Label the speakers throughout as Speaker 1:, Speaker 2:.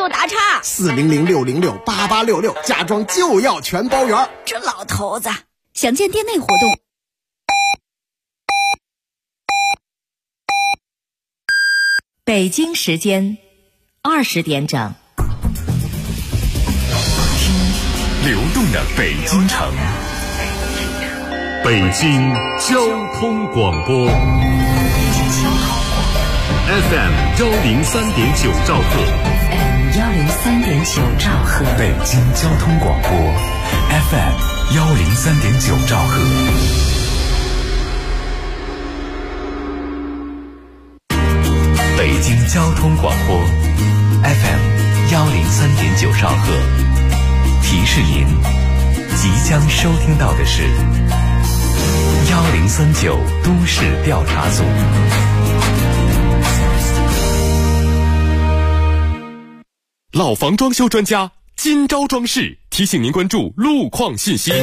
Speaker 1: 我打岔
Speaker 2: ，400-606-8866，家装就要全包圆。
Speaker 1: 这老头子，想见店内活动。
Speaker 3: 北京时间20点整，
Speaker 4: 流动的北京城，北京交通广播 FM 103.9兆赫
Speaker 3: 103.9兆赫，
Speaker 4: 北京交通广播 FM 103.9兆赫。北京交通广播 FM 103.9兆赫，提示您即将收听到的是1039都市调查组。老房装修专家今朝装饰提醒您关注路况信息。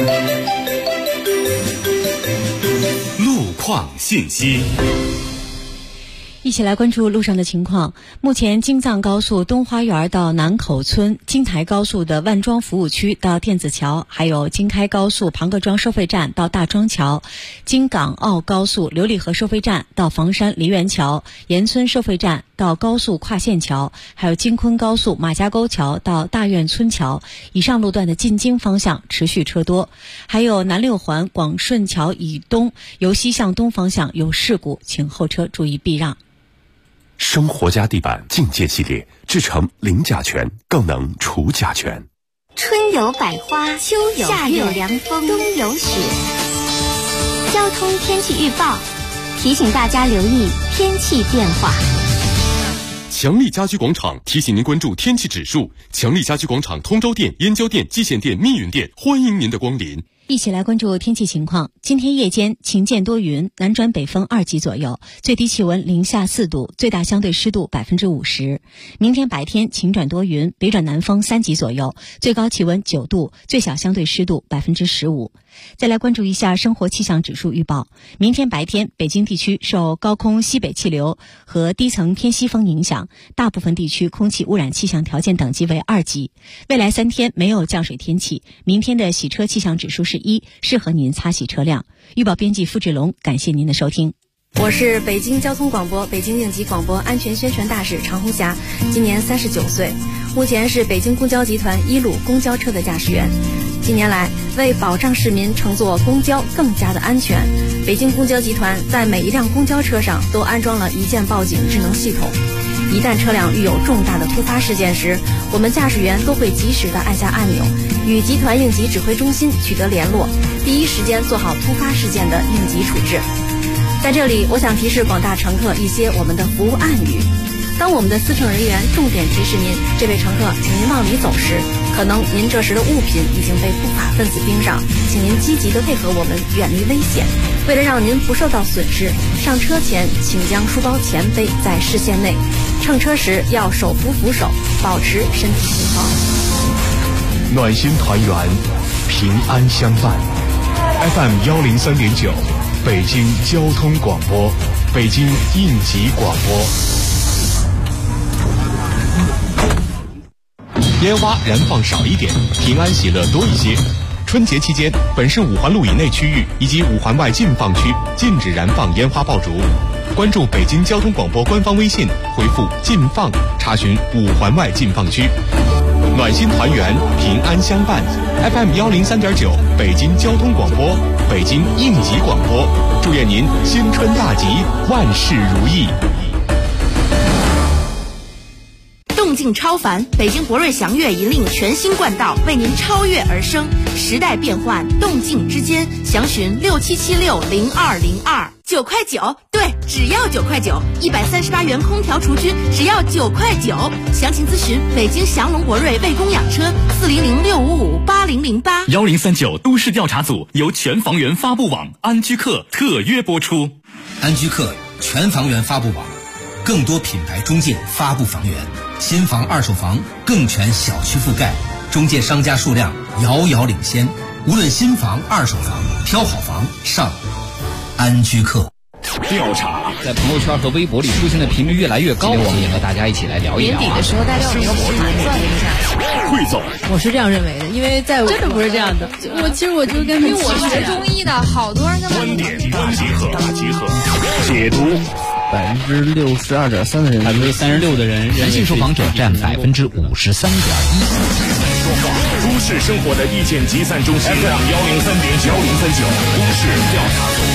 Speaker 4: 路况信息。
Speaker 5: 一起来关注路上的情况。目前京藏高速东花园到南口村，京台高速的万庄服务区到电子桥，还有京开高速庞各庄收费站到大庄桥，京港澳高速琉璃河收费站到房山梨园桥，岩村收费站到高速跨线桥，还有京昆高速马家沟桥到大院村桥，以上路段的进京方向持续车多。还有南六环广顺桥以东由西向东方向有事故，请后车注意避让。
Speaker 4: 生活家地板境界系列，制成零甲醛，更能除甲醛。
Speaker 6: 春有百花，秋有夏有凉风，冬有雪。交通天气预报提醒大家留意天气变化。
Speaker 4: 强力家居广场提醒您关注天气指数。强力家居广场通州店、燕郊店、蓟县店、密云店，欢迎您的光临。
Speaker 5: 一起来关注天气情况。今天夜间晴间多云，南转北风2级左右，最低气温零下4度，最大相对湿度50%。明天白天晴转多云，北转南风3级左右，最高气温9度，最小相对湿度15%。再来关注一下生活气象指数预报。明天白天，北京地区受高空西北气流和低层偏西风影响，大部分地区空气污染气象条件等级为2级。未来3天没有降水天气，明天的洗车气象指数是1，适合您擦洗车辆。预报编辑付志龙，感谢您的收听。
Speaker 7: 我是北京交通广播北京应急广播安全宣传大使常红霞，今年39岁，目前是北京公交集团1路公交车的驾驶员。近年来，为保障市民乘坐公交更加的安全，北京公交集团在每一辆公交车上都安装了一键报警智能系统。一旦车辆遇有重大的突发事件时，我们驾驶员都会及时的按下按钮，与集团应急指挥中心取得联络，第一时间做好突发事件的应急处置。在这里，我想提示广大乘客一些我们的服务暗语。当我们的司乘人员重点提示您这位乘客请您往里走时，可能您这时的物品已经被不法分子盯上，请您积极的配合我们，远离危险。为了让您不受到损失，上车前请将书包前背在视线内，乘车时要手扶扶手，保持身体平衡。
Speaker 8: 暖心团圆，平安相伴。 FM 103.9，北京交通广播，北京应急广播。烟花燃放少一点，平安喜乐多一些。春节期间，本市5环路以内区域以及5环外禁放区禁止燃放烟花爆竹。关注北京交通广播官方微信，回复“禁放”查询5环外禁放区。暖心团圆，平安相伴。FM 103.9，北京交通广播，北京应急广播。祝愿您新春大吉，万事如意。
Speaker 9: 动静超凡，北京博瑞祥越引领全新冠道，为您超越而生。时代变幻，动静之间，详询67760202，9块9，对，只要9块9，138元空调除菌，只要9块9。详情咨询北京祥龙博瑞卫工养车，400655808。
Speaker 4: 1039都市调查组由全房源发布网安居客特约播出。
Speaker 10: 安居客全房源发布网，更多品牌中介发布房源，新房二手房更全小区覆盖，中介商家数量遥遥领先。无论新房二手房，挑好房上安居客。
Speaker 11: 调查在朋友圈和微博里出现的频率越来越高，我们也和大家一起来聊一聊。
Speaker 12: 年底的时候，大家有没有
Speaker 11: 走。
Speaker 12: 我是这样认为的，因为在
Speaker 13: 真的不是这样的。其实我就跟因为我学中医的，好多人他们
Speaker 11: 观点大集合，解读
Speaker 14: 62.3%的人
Speaker 15: ，36%的人，
Speaker 16: 男性受访者占53.1%。
Speaker 11: 都市生活的意见集散中心 FM 103.9，103.9都市调查组。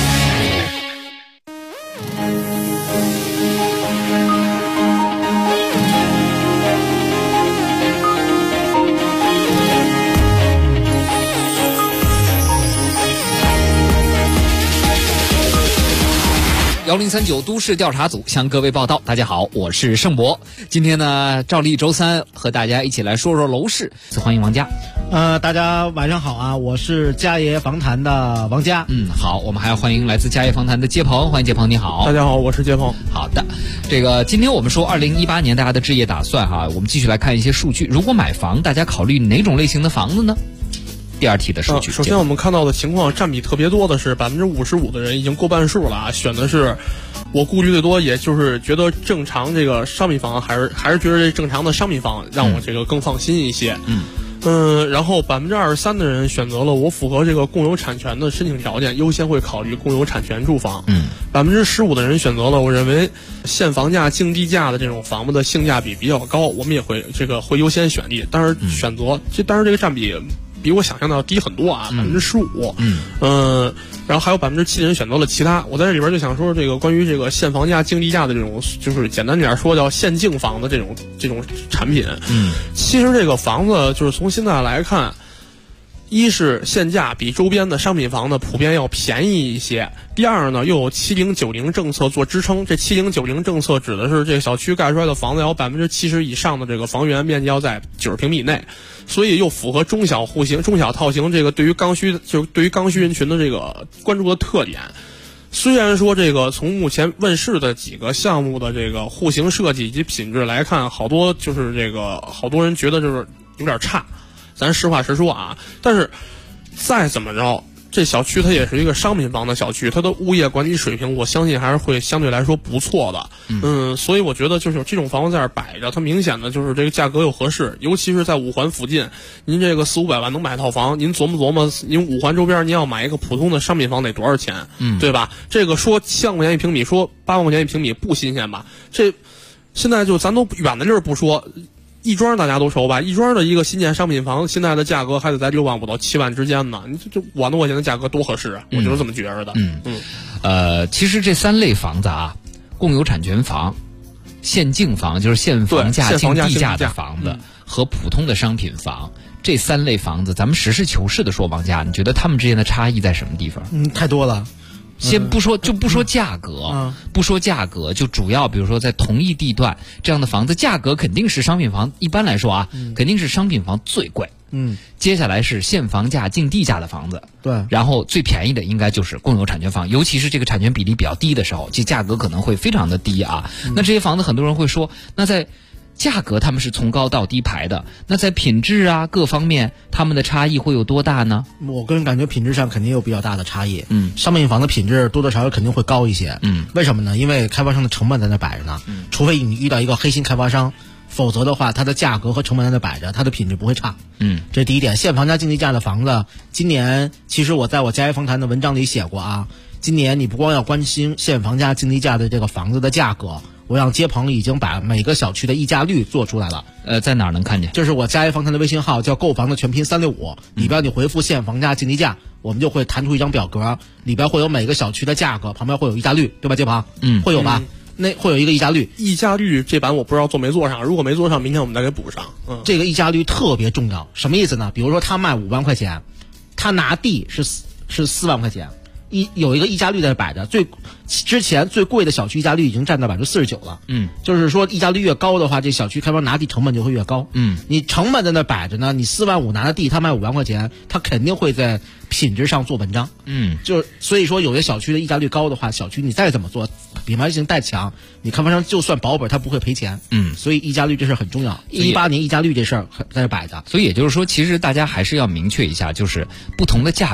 Speaker 16: 1039都市调查组向各位报道，大家好，我是盛博。今天呢，照例周三和大家一起来说说楼市。欢迎王佳。
Speaker 17: 大家晚上好啊，我是佳业房坛的王佳。
Speaker 16: 好，我们还要欢迎来自佳业房坛的杰鹏，欢迎杰鹏，你好。
Speaker 18: 大家好，我是杰鹏。
Speaker 16: 好的，这个今天我们说2018年大家的置业打算哈，我们继续来看一些数据。如果买房，大家考虑哪种类型的房子呢？第二题的数据，
Speaker 18: 首先我们看到的情况占比特别多的是55%的人已经过半数了啊，选的是我顾虑最多，也就是觉得正常这个商品房，还是觉得这正常的商品房让我这个更放心一些。然后23%的人选择了我符合这个共有产权的申请条件，优先会考虑共有产权住房。15%的人选择了我认为现房价竞地价的这种房子的性价比比较高，我们也会会优先选地，但是当然这个占比比我想象的要低很多啊，15%。然后还有7%的人选择了其他。我在这里边就想说，这个关于这个现房价竞地价的这种，就是简单点说叫现竞房的这种产品。其实这个房子就是从现在来看，一是现价比周边的商品房呢普遍要便宜一些，第二呢又有7090政策做支撑。这7090政策指的是这个小区盖出来的房子要70%以上的这个房源面积要在90平米以内，所以又符合中小套型这个对于刚需人群的这个关注的特点。虽然说这个从目前问世的几个项目的这个户型设计以及品质来看，好多人觉得就是有点差，咱实话实说啊。但是再怎么着，这小区它也是一个商品房的小区，它的物业管理水平我相信还是会相对来说不错的。所以我觉得就是这种房子在这儿摆着，它明显的就是这个价格又合适，尤其是在五环附近，您这个400-500万能买套房，您琢磨您五环周边您要买一个普通的商品房得多少钱？对吧？这个说7万块钱一平米，说8万块钱一平米不新鲜吧？这现在就咱都远的地儿不说。亦庄大家都熟吧？亦庄的一个新建商品房，现在的价格还得在6万5到7万之间呢。你就5万多块钱的价格多合适啊！我就是这么觉着的。
Speaker 16: 其实这3类房子啊，共有产权房、现竞房就是现房价竞地价的房子和普通的商品房，这3类房子，咱们实事求是的说，王佳，你觉得他们之间的差异在什么地方？
Speaker 17: 太多了。
Speaker 16: 先不说价格，不说价格，就主要比如说在同一地段这样的房子，价格肯定是商品房，一般来说啊，肯定是商品房最贵。接下来是现房价竞地价的房子，
Speaker 17: 对，
Speaker 16: 然后最便宜的应该就是共有产权房，尤其是这个产权比例比较低的时候，这价格可能会非常的低啊。那这些房子很多人会说，那在价格他们是从高到低排的，那在品质啊各方面他们的差异会有多大呢？
Speaker 17: 我个人感觉品质上肯定有比较大的差异。商品房的品质多多少少肯定会高一些。为什么呢？因为开发商的成本在那摆着呢。除非你遇到一个黑心开发商，否则的话它的价格和成本在那摆着，它的品质不会差。这是第一点。现房价竞地价的房子，今年其实我在我佳业房坛的文章里写过啊，今年你不光要关心现房价竞地价的这个房子的价格，我让杰鹏已经把每个小区的溢价率做出来了。
Speaker 16: 在哪儿能看见？
Speaker 17: 这是我佳业房坛的微信号，叫购房的全拼365，里边你回复现房价竞地价，我们就会弹出一张表格，里边会有每个小区的价格，旁边会有溢价率，对吧，杰鹏？会有吧？那会有一个溢价率。
Speaker 18: 溢价率这版我不知道做没做上，如果没做上，明天我们再给补上。
Speaker 17: 这个溢价率特别重要，什么意思呢？比如说他卖5万块钱，他拿地是4万块钱。有一个溢价率在摆着，之前最贵的小区溢价率已经占到49%了。就是说溢价率越高的话，这小区开发拿地成本就会越高。你成本在那摆着呢，你4万5拿的地，他卖5万块钱，他肯定会在品质上做文章。就是所以说有些小区的溢价率高的话，小区你再怎么做品牌性带强，你开发商就算保本他不会赔钱。所以溢价率这事很重要。18年溢价率这事在这摆着。
Speaker 16: 所以也就是说，其实大家还是要明确一下，就是不同的价位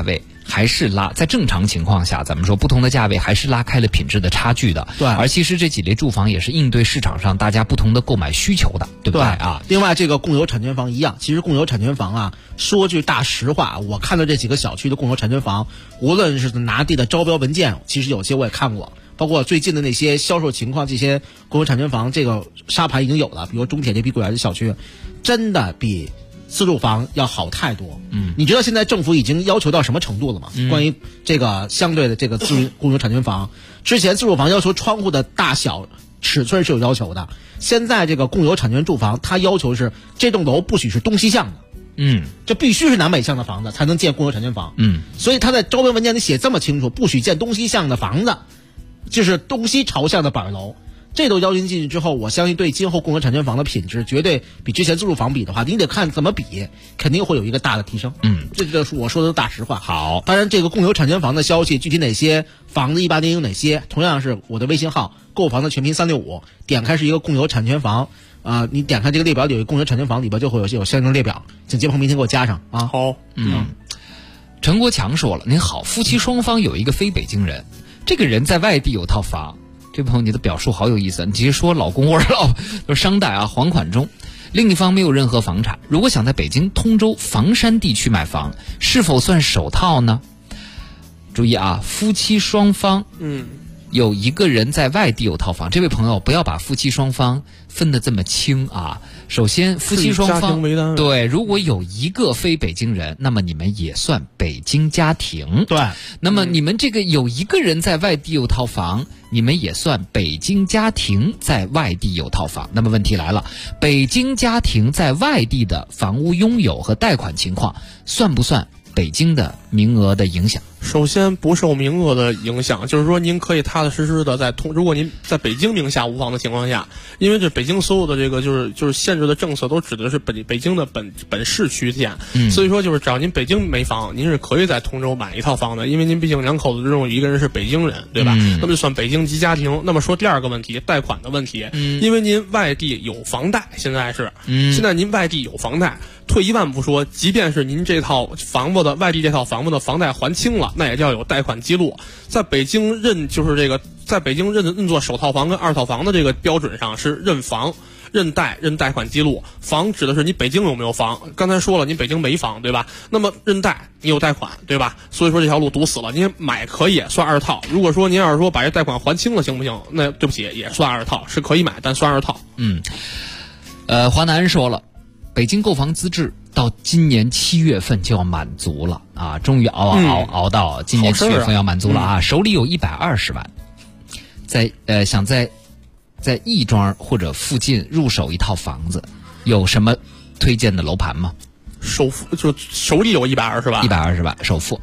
Speaker 16: 还是在正常情况下，咱们说不同的价位还是拉开了品质的差距的。
Speaker 17: 对，
Speaker 16: 而其实这几类住房也是应对市场上大家不同的购买需求的，对不对啊？
Speaker 17: 另外，这个共有产权房一样，其实共有产权房啊，说句大实话，我看到这几个小区的共有产权房，无论是拿地的招标文件，其实有些我也看过，包括最近的那些销售情况，这些共有产权房这个沙盘已经有了，比如中铁这碧桂园的小区，真的比自住房要好太多。你知道现在政府已经要求到什么程度了吗？关于这个相对的这个共有产权房，之前自住房要求窗户的大小尺寸是有要求的，现在这个共有产权住房，它要求是这栋楼不许是东西向的。这必须是南北向的房子才能建共有产权房。所以他在招标文件里写这么清楚，不许建东西向的房子，就是东西朝向的板楼。这都要求进去之后，我相信对今后共有产权房的品质绝对比之前自住房比的话，你得看怎么比，肯定会有一个大的提升。这就是我说的大实话。
Speaker 16: 好，
Speaker 17: 当然这个共有产权房的消息，具体哪些房子18年有哪些，同样是我的微信号购房的全拼365，点开是一个共有产权房你点开这个列表里有一个共有产权房，里边就会有相应的列表，请杰鹏明天给我加上啊。
Speaker 18: 好。
Speaker 16: 陈国强说了，您好，夫妻双方有一个非北京人，这个人在外地有套房。这朋友你的表述好有意思，你直接说老公或者就是商贷啊，还款中。另一方没有任何房产，如果想在北京通州房山地区买房，是否算首套呢？注意啊，夫妻双方有一个人在外地有套房，这位朋友不要把夫妻双方分得这么清啊。首先夫妻双方对，如果有一个非北京人，那么你们也算北京家庭。
Speaker 17: 对，
Speaker 16: 那么你们这个有一个人在外地有套房，你们也算北京家庭在外地有套房。那么问题来了，北京家庭在外地的房屋拥有和贷款情况，算不算北京的名额的影响？
Speaker 18: 首先不受名额的影响，就是说您可以踏踏实实的如果您在北京名下无房的情况下，因为这北京所有的这个就是限制的政策都指的是北京的本市区县，所以说就是只要您北京没房，您是可以在通州买一套房的，因为您毕竟两口子之中一个人是北京人，对吧？那么就算北京籍家庭。那么说第二个问题，贷款的问题，因为您外地有房贷，现在您外地有房贷。退一万步说，即便是您这套房子的外地这套房子的房贷还清了，那也叫有贷款记录。在北京认作首套房跟二套房的这个标准上是认房、认贷款记录。房指的是你北京有没有房，刚才说了您北京没房，对吧？那么认贷你有贷款，对吧？所以说这条路堵死了。您买可以算二套，如果说您要是说把这贷款还清了行不行？那对不起，也算二套，是可以买，但算二套。
Speaker 16: 华南说了，北京购房资质到今年7月份就要满足了啊！终于熬到今年7月份要满足了啊！手里有120万，想在亦庄或者附近入手一套房子，有什么推荐的楼盘吗？
Speaker 18: 首付就手里有120万
Speaker 16: ，120万首付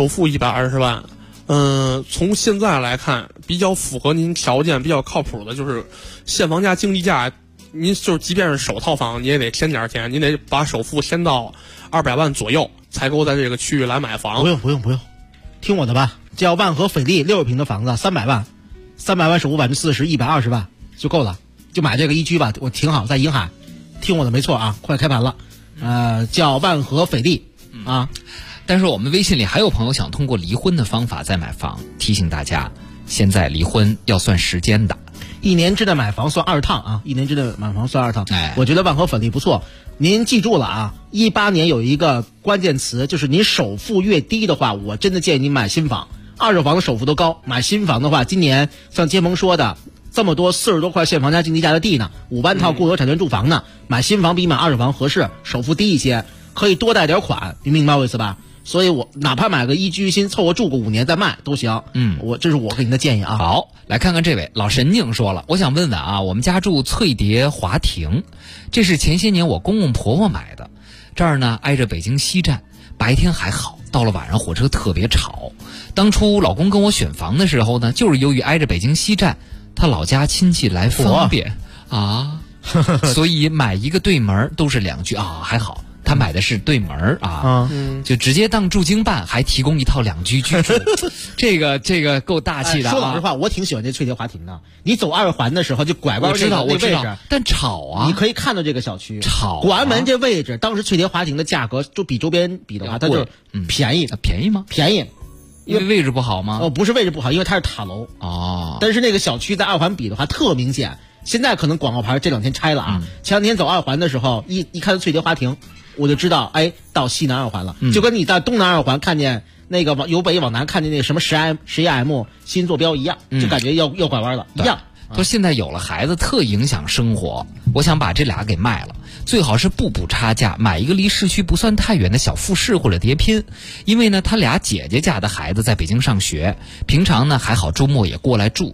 Speaker 18: 120万。从现在来看，比较符合您条件、比较靠谱的就是现房价、竞地价。您就是即便是首套房，你也得添点钱，你得把首付添到200万左右，才够在这个区域来买房。
Speaker 17: 不用，听我的吧，叫万和斐丽60平的房子，300万首付40%，120万就够了，就买这个1居吧，我挺好，在银海。听我的没错啊，快开盘了。叫万和斐丽啊。
Speaker 16: 但是我们微信里还有朋友想通过离婚的方法再买房，提醒大家，现在离婚要算时间的。
Speaker 17: 1年之内买房算2趟啊！1年之内买房算2趟。我觉得万和斐丽不错。您记住了啊！18年有一个关键词，就是您首付越低的话，我真的建议您买新房。二手房的首付都高，买新房的话，今年像杰鹏说的，这么多40多块现房加竞地价的地呢，5万套共有产权住房呢，买新房比买二手房合适，首付低一些，可以多贷点款，你明白我意思吧？所以我哪怕买个1居新，凑合住个5年再卖都行。这是我给您的建议啊。
Speaker 16: 好，来看看这位老神经说了，我想问问啊，我们家住翠蝶华庭，这是前些年我公公婆婆买的，这儿呢挨着北京西站，白天还好，到了晚上火车特别吵。当初老公跟我选房的时候呢，就是由于挨着北京西站，他老家亲戚来方便啊，所以买一个对门都是2居啊，还好。 他买的是对门啊，就直接当驻京办，还提供一套2居居住，这个够大气的啊。
Speaker 17: 说老实话，我挺喜欢这翠蝶华庭的。你走2环的时候就拐弯那个位置，
Speaker 16: 但吵啊，
Speaker 17: 你可以看到这个小区
Speaker 16: 吵。
Speaker 17: 广安门这位置，当时翠蝶华庭的价格就比周边比的话，它就便宜。
Speaker 16: 便宜吗？
Speaker 17: 便宜。
Speaker 16: 因为位置不好吗？
Speaker 17: 不是位置不好，因为它是塔楼
Speaker 16: 哦。
Speaker 17: 但是那个小区在2环比的话特明显，现在可能广告牌这2天拆了啊。前2天走2环的时候，一看到翠蝶华庭，我就知道到西南2环了，就跟你在东南2环看见那个由北往南看见那个什么10M 新坐标一样，就感觉要拐弯了，一样。
Speaker 16: 说现在有了孩子特影响生活，我想把这俩给卖了，最好是不补差价，买一个离市区不算太远的小复式或者叠拼。因为呢，他俩姐姐家的孩子在北京上学，平常呢还好，周末也过来住，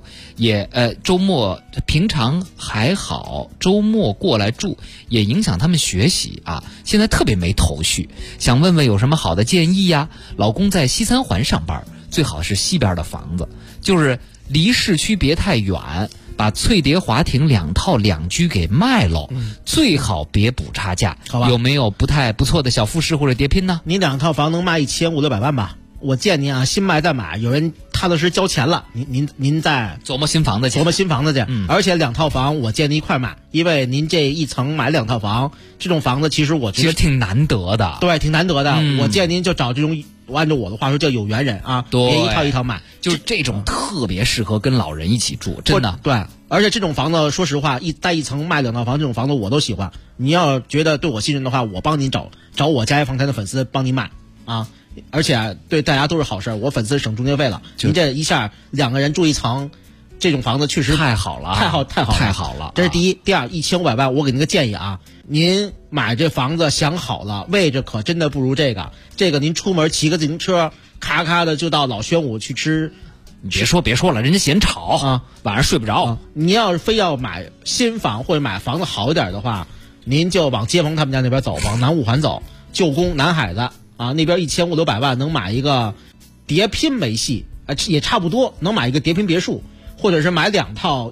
Speaker 16: 平常还好，周末过来住也影响他们学习啊。现在特别没头绪，想问问有什么好的建议呀？老公在西3环上班，最好是西边的房子，就是离市区别太远。把翠蝶华庭2套2居给卖了，最好别补差价，
Speaker 17: 好吧？
Speaker 16: 有没有不错的小复式或者叠拼呢？
Speaker 17: 你2套房能卖1500-600万吧？我建议啊，新卖再买，有人踏踏实交钱了，您再
Speaker 16: 琢磨新房子去。
Speaker 17: 而且2套房我建议一块买，因为您这一层买2套房，这种房子其实我觉得
Speaker 16: 挺难得的。
Speaker 17: 对，挺难得的。我建议您就找这种。按照我的话说叫有缘人啊，别一套一套买，
Speaker 16: 就是这种特别适合跟老人一起住，真的。
Speaker 17: 对，而且这种房子说实话，带一层卖2套房这种房子我都喜欢。你要觉得对我信任的话，我帮您找我家房产的粉丝帮您卖啊，而且对大家都是好事，我粉丝省中介费了。您这一下2个人住一层，这种房子确实
Speaker 16: 太好了，
Speaker 17: 太好了。这是第一，第二，1500万，我给您个建议啊。您买这房子想好了，位置可真的不如这个。这个您出门骑个自行车，咔咔的就到老宣武去吃。
Speaker 16: 你别说了，人家嫌吵啊，晚上睡不着。
Speaker 17: 你要是非要买新房或者买房子好一点的话，您就往街坊他们家那边走，往南5环走，旧宫南海的啊，那边1500-600万能买一个叠拼没戏，也差不多能买一个叠拼别墅，或者是买2套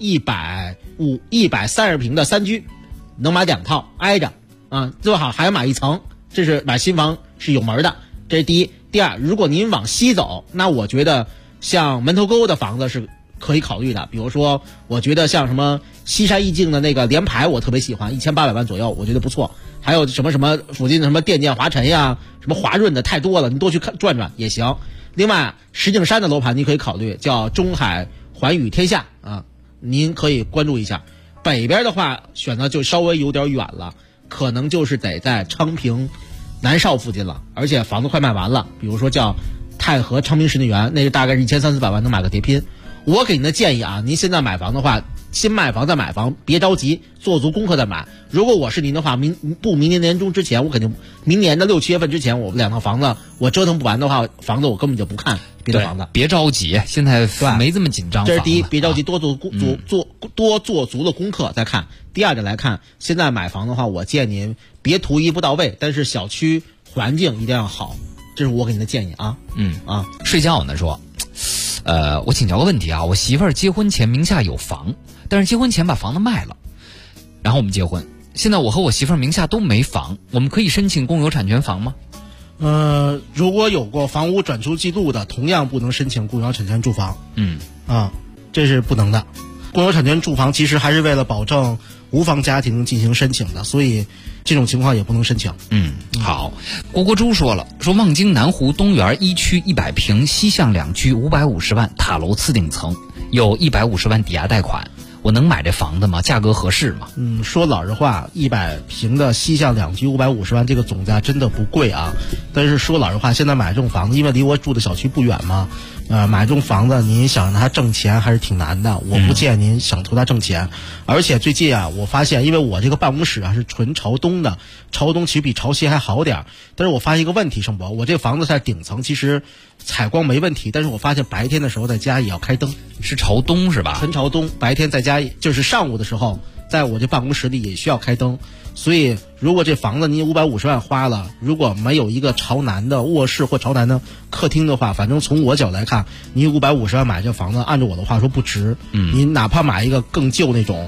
Speaker 17: 130平的3居。能买2套挨着啊，最好还要买1层，这是买新房是有门的。这是第一。第二，如果您往西走，那我觉得像门头沟的房子是可以考虑的。比如说，我觉得像什么西山意境的那个联排，我特别喜欢，1800万左右，我觉得不错。还有什么附近的什么电建华晨呀，什么华润的太多了，你多去看转转也行。另外，石景山的楼盘你可以考虑，叫中海环宇天下啊，您可以关注一下。北边的话选择就稍微有点远了，可能就是得在昌平南邵附近了，而且房子快卖完了。比如说叫太和昌平实景园，那个大概是1300-400万能买个叠拼。我给您的建议啊，您现在买房的话，新卖房再买房，别着急，做足功课再买。如果我是您的话，明年年中之前，我肯定明年的6-7月份之前，我2套房子我折腾不完的话，房子我根本就不看别的房子。
Speaker 16: 别着急，现在没这么紧张。
Speaker 17: 这是第一，别着急，多做足了功课再看。第二点来看，现在买房的话，我建议您别图一步到位，但是小区环境一定要好，这是我给您的建议啊。
Speaker 16: 睡觉呢说。我请教个问题啊，我媳妇儿结婚前名下有房，但是结婚前把房子卖了，然后我们结婚，现在我和我媳妇儿名下都没房，我们可以申请共有产权房吗？
Speaker 17: 如果有过房屋转出记录的，同样不能申请共有产权住房。这是不能的。共有产权住房其实还是为了保证无房家庭进行申请的，所以这种情况也不能申请。
Speaker 16: 好，郭珠说了，说望京南湖东园1区100平西向2居550万，塔楼次顶层，有150万抵押贷款，我能买这房子吗？价格合适吗？
Speaker 17: 说老实话，100平的西向2居550万，这个总价真的不贵啊。但是说老实话，现在买这种房子，因为离我住的小区不远嘛，买这种房子，您想让它挣钱还是挺难的。我不建议您想图它挣钱。而且最近啊，我发现，因为我这个办公室啊是纯朝东的，朝东其实比朝西还好点。但是我发现一个问题，盛博，我这房子在顶层，其实采光没问题，但是我发现白天的时候在家也要开灯。
Speaker 16: 是朝东是吧？
Speaker 17: 纯朝东，白天在家就是上午的时候，在我这办公室里也需要开灯。所以如果这房子您550万花了，如果没有一个朝南的卧室或朝南的客厅的话，反正从我角来看，您550万买这房子，按照我的话说不值。您哪怕买一个更旧那种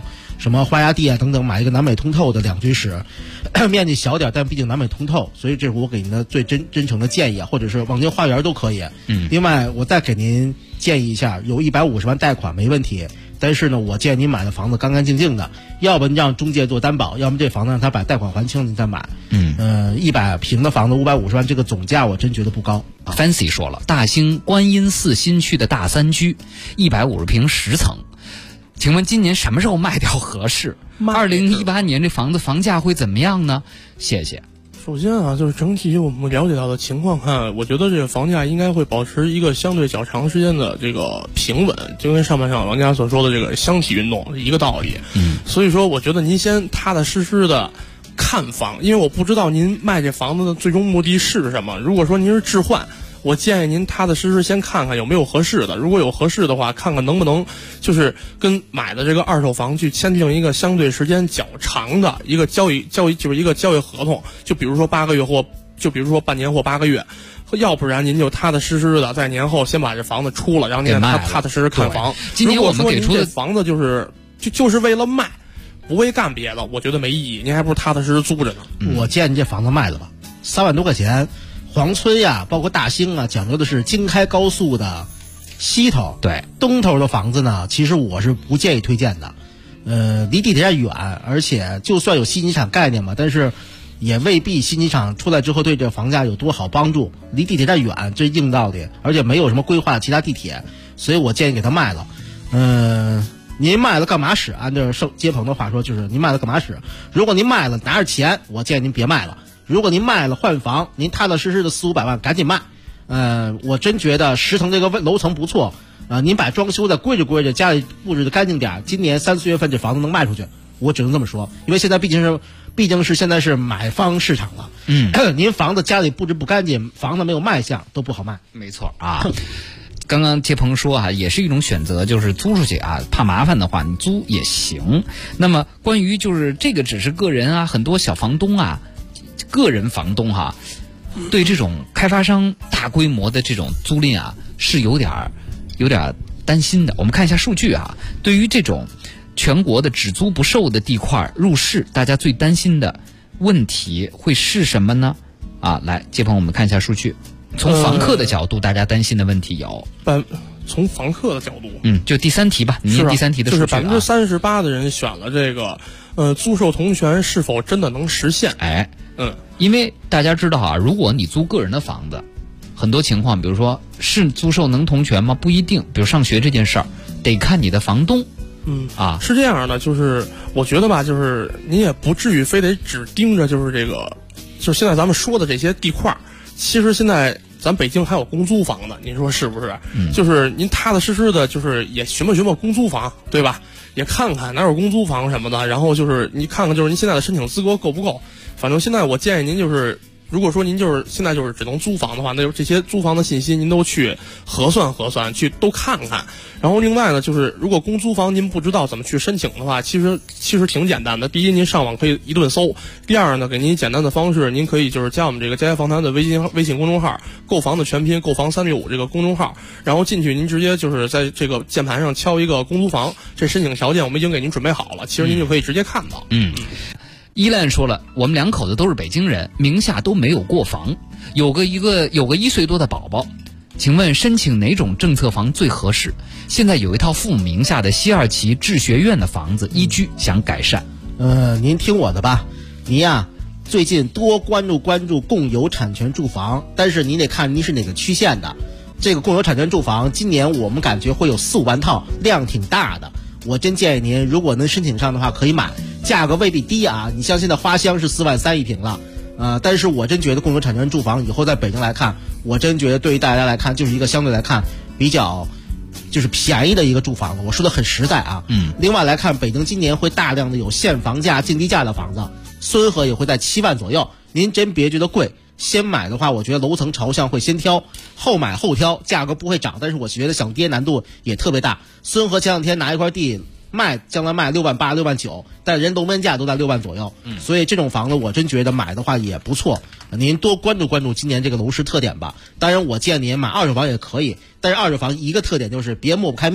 Speaker 17: 什么花芽地啊等等，买一个南北通透的2居室，面积小点，但毕竟南北通透，所以这是我给您的最真诚的建议啊，或者是望京花园都可以。另外我再给您建议一下，有150万贷款没问题，但是呢，我建议您买的房子干干净净的，要不你让中介做担保，要么这房子让他把贷款还清，您再买。100平的房子550万，这个总价我真觉得不高。
Speaker 16: Fancy 说了，大兴观音寺新区的大3居，150平10层。请问今年什么时候卖掉合适？2018年这房子房价会怎么样呢？谢谢。
Speaker 18: 首先啊，就是整体我们了解到的情况看，我觉得这个房价应该会保持一个相对较长时间的这个平稳，就跟上半场王家所说的这个箱体运动是一个道理。所以说我觉得您先踏踏实实的看房，因为我不知道您卖这房子的最终目的是什么。如果说您是置换，我建议您踏踏实实先看看有没有合适的，如果有合适的话，看看能不能就是跟买的这个二手房去签订一个相对时间较长的一个交易就是一个交易合同，就比如说8个月或就比如说半年或8个月，要不然您就踏踏实实的在年后先把这房子出了，然后您踏踏实实看房。
Speaker 16: 今年我们给出的
Speaker 18: 房子就是为了卖，不为干别的，我觉得没意义，您还不如踏踏实实租着呢。
Speaker 17: 我建议你这房子卖了吧，3万多块钱。黄村呀，包括大兴啊，讲究的是京开高速的西头，
Speaker 16: 对，
Speaker 17: 东头的房子呢，其实我是不建议推荐的。离地铁站远，而且就算有新机场概念嘛，但是也未必新机场出来之后对这房价有多好帮助。离地铁站远，这是硬道理，而且没有什么规划其他地铁，所以我建议给他卖了。您卖了干嘛使？按照接鹏的话说，就是您卖了干嘛使？如果您卖了拿着钱，我建议您别卖了。如果您卖了换房，您踏踏实实的400-500万赶紧卖。我真觉得10层这个楼层不错，您把装修的规着，家里布置的干净点，今年3、4月份这房子能卖出去，我只能这么说。因为现在毕竟是现在是买方市场了。您房子家里布置不干净，房子没有卖相都不好卖。
Speaker 16: 没错啊。刚刚接鹏说啊，也是一种选择，就是租出去啊，怕麻烦的话你租也行。那么关于就是这个只是个人啊，很多小房东啊，个人房东哈，对这种开发商大规模的这种租赁啊，是有点担心的。我们看一下数据啊，对于这种全国的只租不售的地块入市，大家最担心的问题会是什么呢？来，接鹏，我们看一下数据。从房客的角度，大家担心的问题有。
Speaker 18: 从房客的角度，
Speaker 16: 就第3题吧，你念第3题的数据
Speaker 18: 就是38%的人选了这个，租售同权是否真的能实现？
Speaker 16: 因为大家知道啊，如果你租个人的房子，很多情况，比如说是租售能同权吗？不一定。比如上学这件事儿，得看你的房东。
Speaker 18: 是这样的，就是我觉得吧，就是您也不至于非得只盯着就是这个，就是现在咱们说的这些地块，其实现在咱北京还有公租房的，您说是不是？就是您踏踏实实的，就是也寻摸公租房，对吧？也看看哪有公租房什么的，然后就是你看看，就是您现在的申请资格够不够。反正现在我建议您就是，如果说您就是现在就是只能租房的话，那就这些租房的信息您都去核算，去都看看。然后另外呢，就是如果公租房您不知道怎么去申请的话，其实挺简单的。第一，您上网可以一顿搜；第二呢，给您简单的方式，您可以就是加我们这个家家房谈的微信公众号“购房的全拼购房365”这个公众号，然后进去您直接就是在这个键盘上敲一个公租房，这申请条件我们已经给您准备好了，其实您就可以直接看到。
Speaker 16: 依兰说了，我们2口子都是北京人，名下都没有过房，有个1岁多的宝宝，请问申请哪种政策房最合适？现在有一套父母名下的西2旗智学院的房子一居，想改善。
Speaker 17: 您听我的吧，您呀最近多关注共有产权住房，但是您得看您是哪个区县的。这个共有产权住房今年我们感觉会有4-5万套，量挺大的。我真建议您，如果能申请上的话可以买，价格未必低啊。你像现在花乡是4万3一平了，但是我真觉得共有产权住房以后在北京来看，我真觉得对于大家来看就是一个相对来看比较就是便宜的一个住房了。我说的很实在啊。另外来看，北京今年会大量的有现房价、竞低价的房子，孙河也会在7万左右。您真别觉得贵，先买的话，我觉得楼层朝向会先挑，后买后挑，价格不会涨，但是我觉得想跌难度也特别大。孙河前两天拿一块地卖，将来卖6万8、6万9，但人楼面价都在6万左右，所以这种房子我真觉得买的话也不错。您多关注今年这个楼市特点吧。当然，我建议您买二手房也可以，但是二手房一个特点就是别抹不开面，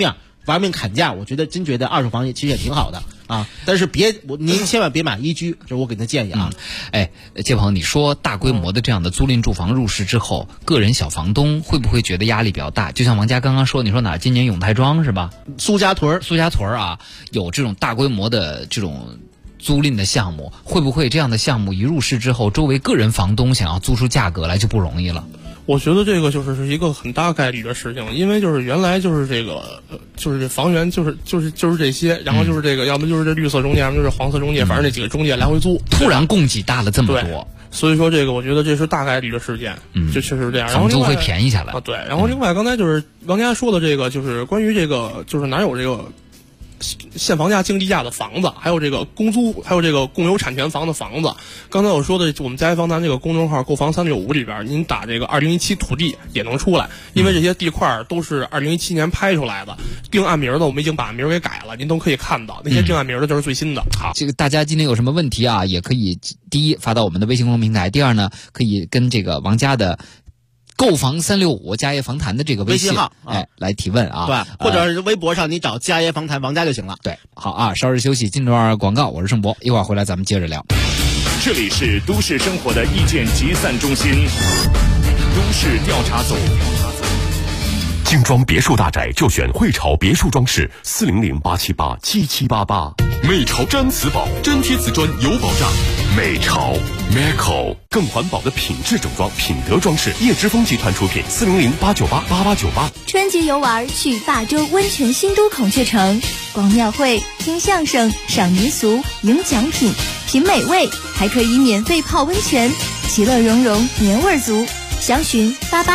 Speaker 17: 玩命砍价，我觉得二手房其实也挺好的啊。但是您千万别买1居，这是我给您的建议啊。
Speaker 16: 介鹏，你说大规模的这样的租赁住房入市之后，个人小房东会不会觉得压力比较大？就像王佳刚刚说，你说哪儿？今年永泰庄是吧？
Speaker 17: 苏家屯
Speaker 16: 啊，有这种大规模的这种租赁的项目，会不会这样的项目一入市之后，周围个人房东想要租出价格来就不容易了？
Speaker 18: 我觉得这个是一个很大概率的事情，因为原来这个这房源就是这些，然后这个要么这绿色中介，要么黄色中介，反正这几个中介来回租，
Speaker 16: 突然供给大了这么多，
Speaker 18: 所以说我觉得这是大概率的事件，就确实是这样，
Speaker 16: 房租会便宜下来
Speaker 18: 啊。对，然后另外刚才王佳说的关于哪有这个现房价、竞地价的房子，还有这个公租，还有这个共有产权房的房子。刚才我说的，我们佳怡房谈这个公众号购房365里边，您打这个2017土地也能出来，因为这些地块都是2017年拍出来的，定案名的我们已经把名给改了，您都可以看到，那些定案名的就是最新的。
Speaker 16: 好，这个大家今天有什么问题啊，也可以第一发到我们的微信公众平台，第二呢，可以跟这个王佳的购房365佳业房谈的这个微信号，来提问啊。
Speaker 17: 对，或者是微博上你找佳业房谈王佳就行了。
Speaker 16: 对，好啊，稍事休息，进段广告，我是盛博，一会儿回来咱们接着聊。
Speaker 11: 这里是都市生活的意见集散中心，都市调查组。
Speaker 14: 精装别墅大宅就选汇潮别墅装饰，400-878-7788。美潮毡瓷宝，粘贴瓷砖有保障。美潮 Meco 更环保的品质整装，品德装饰，叶之峰集团出品，400-898-8898。
Speaker 6: 春节游玩去霸州温泉新都孔雀城，逛庙会、听相声、赏民俗、赢奖品、品美味，还可以免费泡温泉，其乐融融，年味足。详询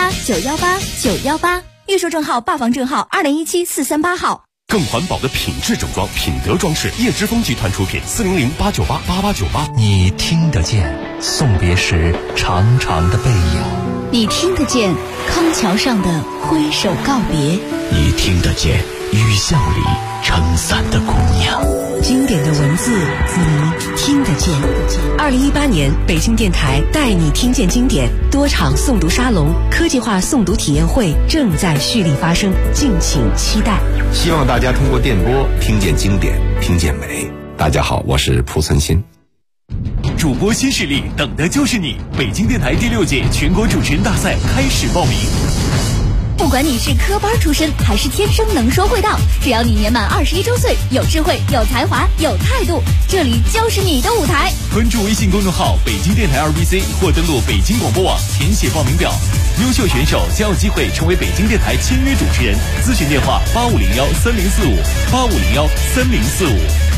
Speaker 6: 88918918，预售证号、霸房证号2017-438号。
Speaker 14: 更环保的品质整装，品德装饰，叶之峰集团出品，400-898-8898。
Speaker 4: 你听得见送别时长长的背影，
Speaker 1: 你听得见康桥上的挥手告别，
Speaker 4: 你听得见雨巷里撑伞的姑娘。
Speaker 3: 经典的文字你听得见。2018年北京电台带你听见经典多场诵读沙龙、科技化诵读体验会正在蓄力发生，敬请期待。
Speaker 15: 希望大家通过电波听见经典，听见美。大家好，我是蒲存昕。
Speaker 4: 主播新势力等的就是你！北京电台第6届全国主持人大赛开始报名。
Speaker 1: 不管你是科班出身还是天生能说会道，只要你年满21周岁，有智慧、有才华、有态度，这里就是你的舞台。
Speaker 4: 关注微信公众号北京电台2BC 或登录北京广播网填写报名表，优秀选手将有机会成为北京电台签约主持人。咨询电话8501-3045，8501-3045。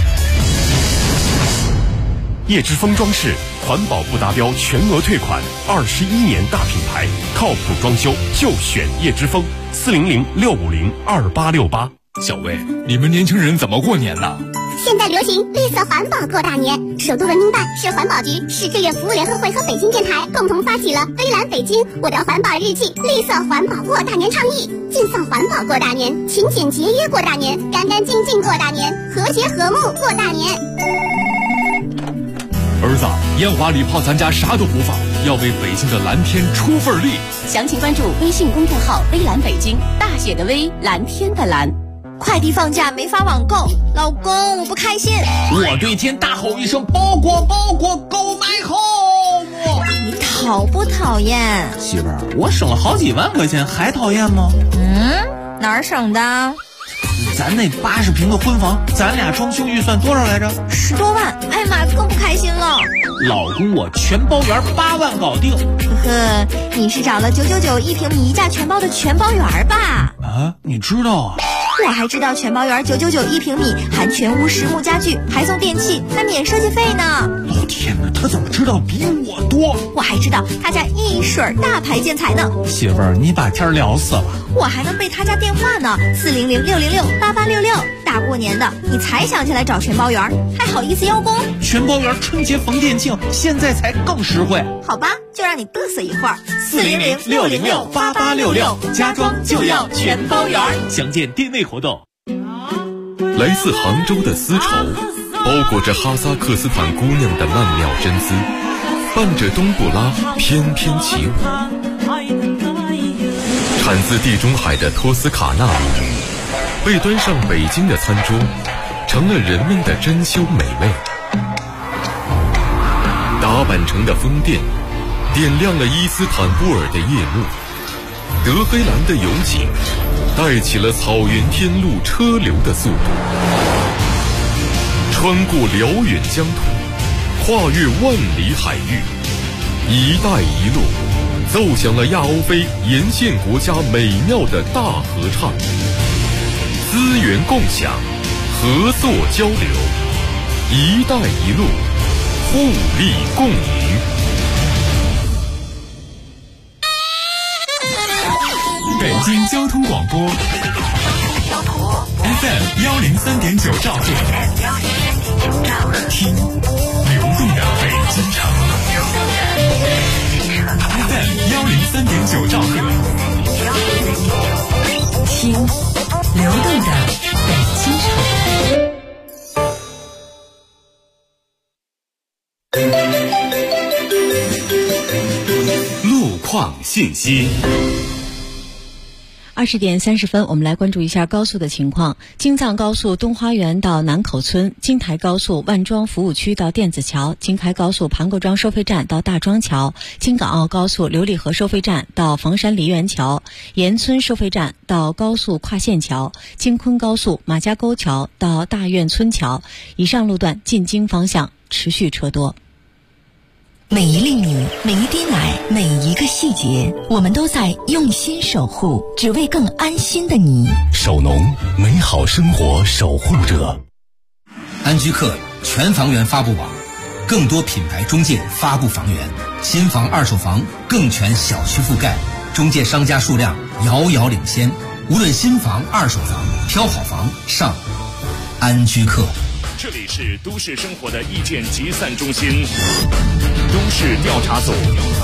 Speaker 14: 叶之峰装饰环保不达标全额退款，21年大品牌，靠谱装修就选叶之峰，400-650-2868。
Speaker 11: 小薇，你们年轻人怎么过年呢？
Speaker 19: 现在流行绿色环保过大年，首都人民办、市环保局、市志愿服务联合会和北京电台共同发起了微蓝北京我的环保日记绿色环保过大年倡议，尽放环保过大年，勤俭节约过大年，干干净净过大年，和谐和睦过大年。
Speaker 11: 儿子，烟花礼炮咱家啥都不放，要为北京的蓝天出份力。
Speaker 1: 详情关注微信公众号微蓝北京，大写的微，蓝天的蓝。
Speaker 9: 快递放假没法网购，老公我不开心。
Speaker 10: 我对天大吼一声，包裹包裹 Go my home。
Speaker 9: 你讨不讨厌？
Speaker 10: 媳妇儿，我省了好几万块钱，还讨厌吗？
Speaker 9: 哪儿省的？
Speaker 10: 咱那80平的婚房，咱俩装修预算多少来着
Speaker 9: ？10多万。哎呀妈，更不开心了。
Speaker 10: 老公，我全包圆8万搞定。
Speaker 9: 呵呵，你是找了9991平米1价全包的全包圆吧？
Speaker 10: 啊，你知道啊？
Speaker 9: 我还知道全包圆9991平米，含全屋实木家具，还送电器，还免设计费呢。
Speaker 10: 老天哪，他怎么知道比我多？
Speaker 9: 我还知道他家一水大牌建材呢。
Speaker 10: 媳妇儿，你把天聊死了。
Speaker 9: 我还能背他家电话呢，400-606-8866。大过年的，你才想起来找全包圆，还好意思邀功？
Speaker 10: 全包圆春节逢店庆，现在才更实惠。
Speaker 9: 好吧，就让你嘚瑟一会儿。
Speaker 10: 400-606-8866，家装就要全包圆。详见店内活动。
Speaker 14: 来自杭州的丝绸，包裹着哈萨克斯坦姑娘的曼妙真姿，伴着冬不拉翩翩起舞。产自地中海的托斯卡纳米， 被端上北京的餐桌，成了人们的珍馐美味。打板城的风电点亮了伊斯坦布尔的夜幕，德黑兰的油井带起了草原天路车流的速度，穿过辽远疆土，跨越万里海域，一带一路奏响了亚欧非沿线国家美妙的大合唱，资源共享，合作交流，一带一路，互利共赢。
Speaker 11: 北京交通广播 FM103.9 兆赫，听流动的北京城。FM103.9 兆赫，
Speaker 3: 听流动的北京城。
Speaker 14: 路况信息。
Speaker 5: 20点30分，我们来关注一下高速的情况。京藏高速东花园到南口村，京台高速万庄服务区到电子桥，京开高速盘沟庄收费站到大庄桥，京港澳高速琉璃河收费站到房山梨园桥，盐村收费站到高速跨线桥，京昆高速马家沟桥到大院村桥。以上路段进京方向持续车多。
Speaker 3: 每一粒米，每一滴奶，每一个细节，我们都在用心守护，只为更安心的你。
Speaker 14: 守农，美好生活守护者。
Speaker 10: 安居客全房源发布网，更多品牌中介发布房源，新房二手房更全小区覆盖，中介商家数量遥遥领先。无论新房二手房，挑好房上安居客。
Speaker 11: 这里是都市生活的意见集散中心，都市调查组。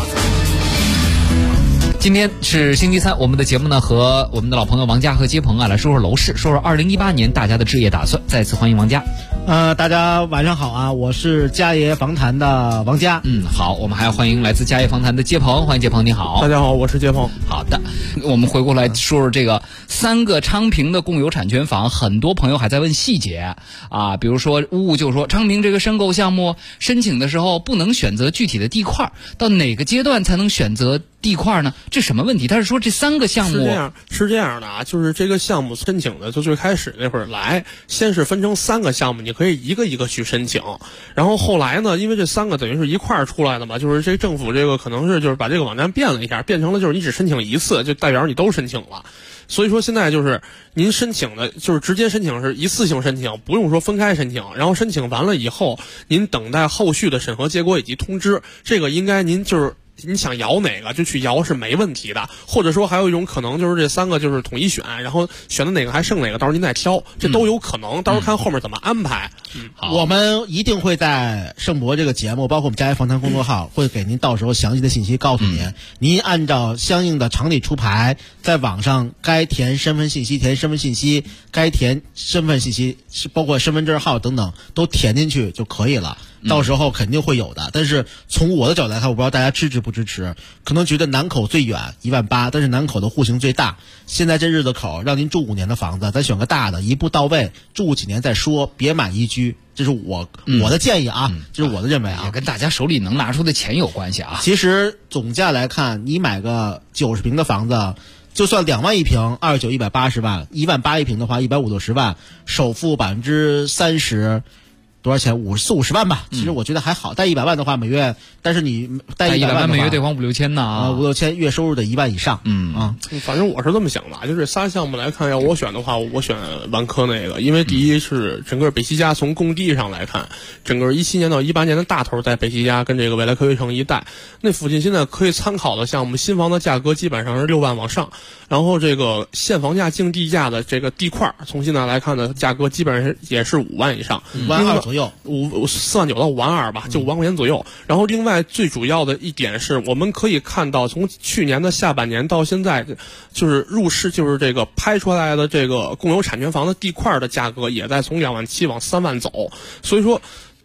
Speaker 16: 今天是星期三，我们的节目呢和我们的老朋友王佳和接鹏来说说楼市，说说2018年大家的置业打算。再次欢迎王佳。
Speaker 17: 大家晚上好啊，我是佳业房坛的王佳。
Speaker 16: 好，我们还要欢迎来自佳业房坛的接鹏，欢迎接鹏，你好。
Speaker 18: 大家好，我是接鹏。
Speaker 16: 好的，我们回过来说说这个3个昌平的共有产权房，很多朋友还在问细节啊，比如说就说昌平这个申购项目申请的时候不能选择具体的地块，到哪个阶段才能选择地块呢？这什么问题？他是说这3个项目
Speaker 18: 是这样的啊，就是这个项目申请的就最开始那会儿先是分成3个项目，你可以一个一个去申请，然后后来呢，因为这3个等于是一块儿出来的嘛，就是这政府这个可能是就是把这个网站变了一下，变成了就是你只申请一次，就代表你都申请了。所以说现在就是您申请的就是直接申请是一次性申请，不用说分开申请，然后申请完了以后您等待后续的审核结果以及通知，这个应该您就是你想摇哪个就去摇是没问题的，或者说还有一种可能就是这3个就是统一选，然后选的哪个还剩哪个，到时候您再挑，这都有可能，到时候看后面怎么安排。
Speaker 17: 我们一定会在盛博这个节目，包括我们佳业房坛公众号，会给您到时候详细的信息告诉您，您按照相应的场里出牌，在网上该填身份信息填身份信息，该填身份信息包括身份证号等等都填进去就可以了。到时候肯定会有的，但是从我的角度来看，我不知道大家支持不支持，可能觉得南口最远18000，但是南口的户型最大，现在这日子口让您住5年的房子，咱选个大的，一步到位，住几年再说，别买一居，这是我的建议啊，这是我的认为啊，
Speaker 16: 也跟大家手里能拿出的钱有关系啊。
Speaker 17: 其实总价来看，你买个90平的房子，就算2万一平，29 180万，18000一平的话150-160万，首付30%。多少钱？50-50万吧。其实我觉得还好。贷100万的话，每月，但是你贷100万
Speaker 16: 每月得还5-6千呢啊
Speaker 17: ，5-6千月收入得1万以上。
Speaker 18: 反正我是这么想的，就这3项目来看，要我选的话，我选万科那个，因为第一是整个北西家从工地上来看，整个17年到18年的大头在北西家跟这个未来科学城一带，那附近现在可以参考的项目，新房的价格基本上是6万往上，然后这个现房价净地价的这个地块，从现在来看的价格基本上也是5万以上
Speaker 17: ，5万2左右
Speaker 18: ，4万9到5万2吧，就5万块钱左右。然后另外最主要的一点是，我们可以看到从去年的下半年到现在，就是入市就是这个拍出来的这个共有产权房的地块的价格也在从2万7往3万走，所以说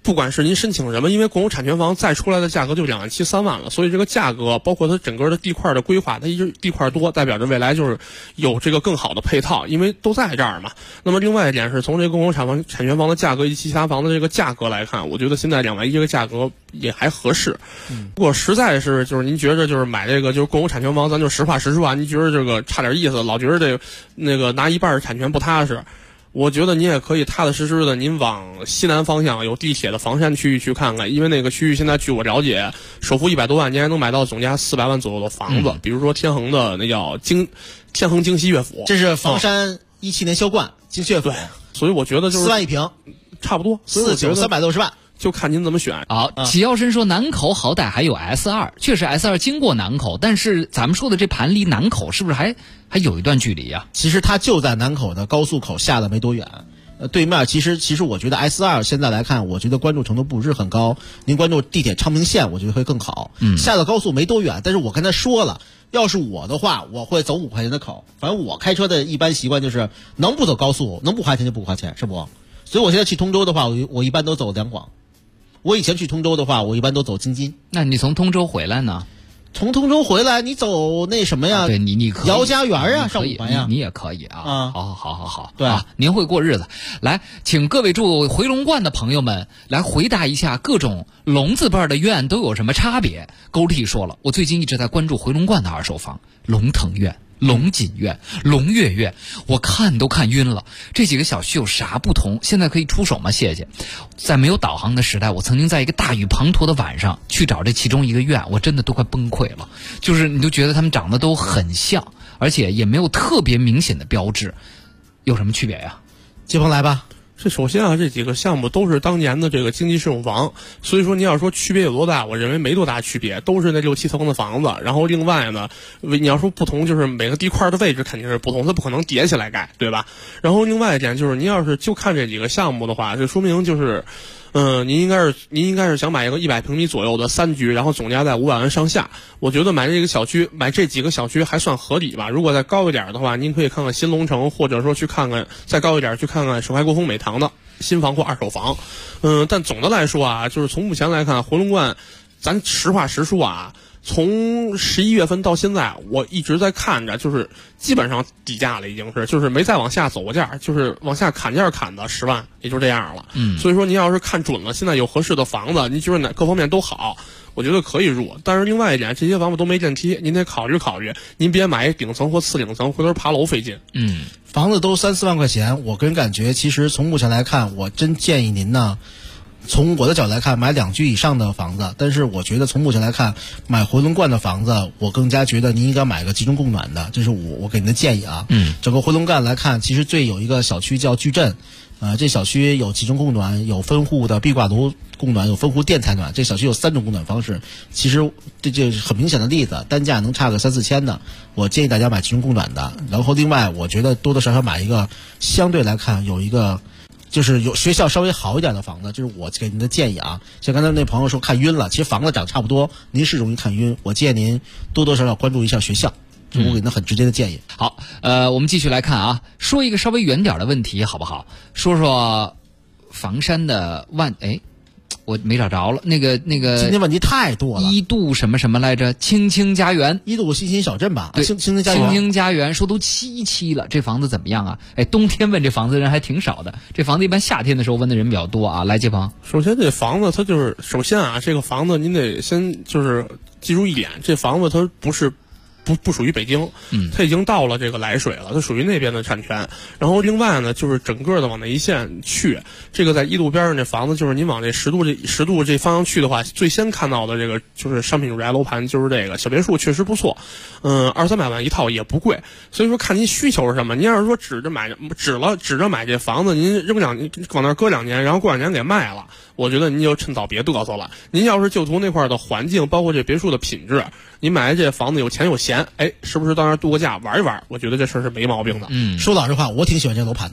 Speaker 18: 不管是您申请什么，因为共有产权房再出来的价格就2万7、3万了，所以这个价格包括它整个的地块的规划，它一直地块多，代表着未来就是有这个更好的配套，因为都在这儿嘛。那么另外一点是从这个共有产权房的价格以及其他房的这个价格来看，我觉得现在2万1这个价格也还合适。如果实在是就是您觉着就是买这个就是共有产权房，咱就实话实说啊，您觉得这个差点意思，老觉得这个那个拿一半的产权不踏实。我觉得您也可以踏踏实实的，您往西南方向有地铁的房山区域去看看，因为那个区域现在据我了解，首付100多万，您还能买到总价400万左右的房子，比如说天恒的那叫天恒京西悦府，
Speaker 17: 这是房山17年销冠京西悦府，
Speaker 18: 所以我觉得就是
Speaker 17: 4万一平，
Speaker 18: 差不多
Speaker 17: 49 360万。
Speaker 18: 就看您怎么选。
Speaker 16: 好，齐耀生说南口好歹还有 S2， 确实 S2 经过南口，但是咱们说的这盘离南口是不是还有一段距离啊？
Speaker 17: 其实它就在南口的高速口下的没多远。对面其实我觉得 S2 现在来看，我觉得关注程度不是很高。您关注地铁昌平线，我觉得会更好。下了高速没多远，但是我跟他说了，要是我的话，我会走5块钱的口。反正我开车的一般习惯就是能不走高速，能不花钱就不花钱，是不？所以我现在去通州的话，我一般都走两广。我以前去通州的话，我一般都走京津。
Speaker 16: 那你从通州回来呢？
Speaker 17: 从通州回来，你走那什么呀？
Speaker 16: 对，你可以
Speaker 17: 姚家园啊，上5环呀，
Speaker 16: 你也可以啊。好，
Speaker 17: 对
Speaker 16: 啊，您会过日子。来，请各位住回龙观的朋友们来回答一下各种龙字辈的院都有什么差别。勾娣说了，我最近一直在关注回龙观的二手房，龙腾苑、龙锦苑、龙悦苑，我看都看晕了。这几个小区有啥不同？现在可以出手吗？谢谢。在没有导航的时代，我曾经在一个大雨滂沱的晚上去找这其中一个院，我真的都快崩溃了。就是你就觉得他们长得都很像，而且也没有特别明显的标志，有什么区别呀？
Speaker 17: 接鹏来吧。
Speaker 18: 这首先啊，这几个项目都是当年的这个经济适用房，所以说你要说区别有多大，我认为没多大区别，都是那6、7层的房子。然后另外呢，你要说不同，就是每个地块的位置肯定是不同，它不可能叠起来盖，对吧？然后另外一点就是，您要是就看这几个项目的话，这说明就是。您应该是想买一个100平米左右的3居，然后总价在500万上下。我觉得买这几个小区还算合理吧。如果再高一点的话，您可以看看新龙城，或者说去看看再高一点去看看省海国风美堂的新房或二手房。但总的来说啊，就是从目前来看，回龙观，咱实话实说啊。从11月份到现在，我一直在看着，就是基本上底价了，已经是，就是没再往下走价，就是往下砍价砍的10万，也就这样了。所以说您要是看准了，现在有合适的房子，您觉得各方面都好，我觉得可以入。但是另外一点，这些房子都没电梯，您得考虑考虑，您别买顶层或次顶层，回头爬楼费劲。
Speaker 17: 房子都3、4万块钱，我个人感觉，其实从目前来看，我真建议您呢。从我的角度来看，买2居以上的房子，但是我觉得从目前来看，买回龙观的房子，我更加觉得您应该买个集中供暖的，这是我给您的建议啊。整个回龙观来看，其实最有一个小区叫矩阵，这小区有集中供暖，有分户的壁挂炉供暖，有分户电采暖，这小区有3种供暖方式。其实这很明显的例子，单价能差个3、4千的，我建议大家买集中供暖的。然后另外，我觉得多多少少买一个相对来看有一个。就是有学校稍微好一点的房子，这是我给您的建议啊。像刚才那朋友说看晕了，其实房子长差不多，您是容易看晕。我建议您多多少少关注一下学校，这是我给您很直接的建议。
Speaker 16: 好，我们继续来看啊，说一个稍微远点的问题好不好？说说房山的我没找着了，那个
Speaker 17: 今天问题太多了。
Speaker 16: 一度什么什么来着？青青家园，
Speaker 17: 一度新兴小镇吧？
Speaker 16: 对，
Speaker 17: 青青
Speaker 16: 家园说都7期了，这房子怎么样啊？冬天问这房子的人还挺少的，这房子一般夏天的时候问的人比较多啊。来，接鹏，
Speaker 18: 首先这房子它就是首先啊，这个房子您得先就是记住一点，这房子它不属于北京，它已经到了这个涞水了，它属于那边的产权。然后另外呢，就是整个的往那一线去，这个在1路边上这房子，就是您往这10度这方向去的话，最先看到的这个就是商品住宅楼盘，就是这个小别墅，确实不错，200、300万一套也不贵。所以说看您需求是什么，您要是说指着买这房子，您往那搁2年，然后过2年给卖了，我觉得您就趁早别嘚瑟了。您要是就图那块的环境，包括这别墅的品质，您买这房子有钱有闲，是不是到那儿度个假玩一玩？我觉得这事儿是没毛病的。
Speaker 17: 说老实话，我挺喜欢这楼盘的。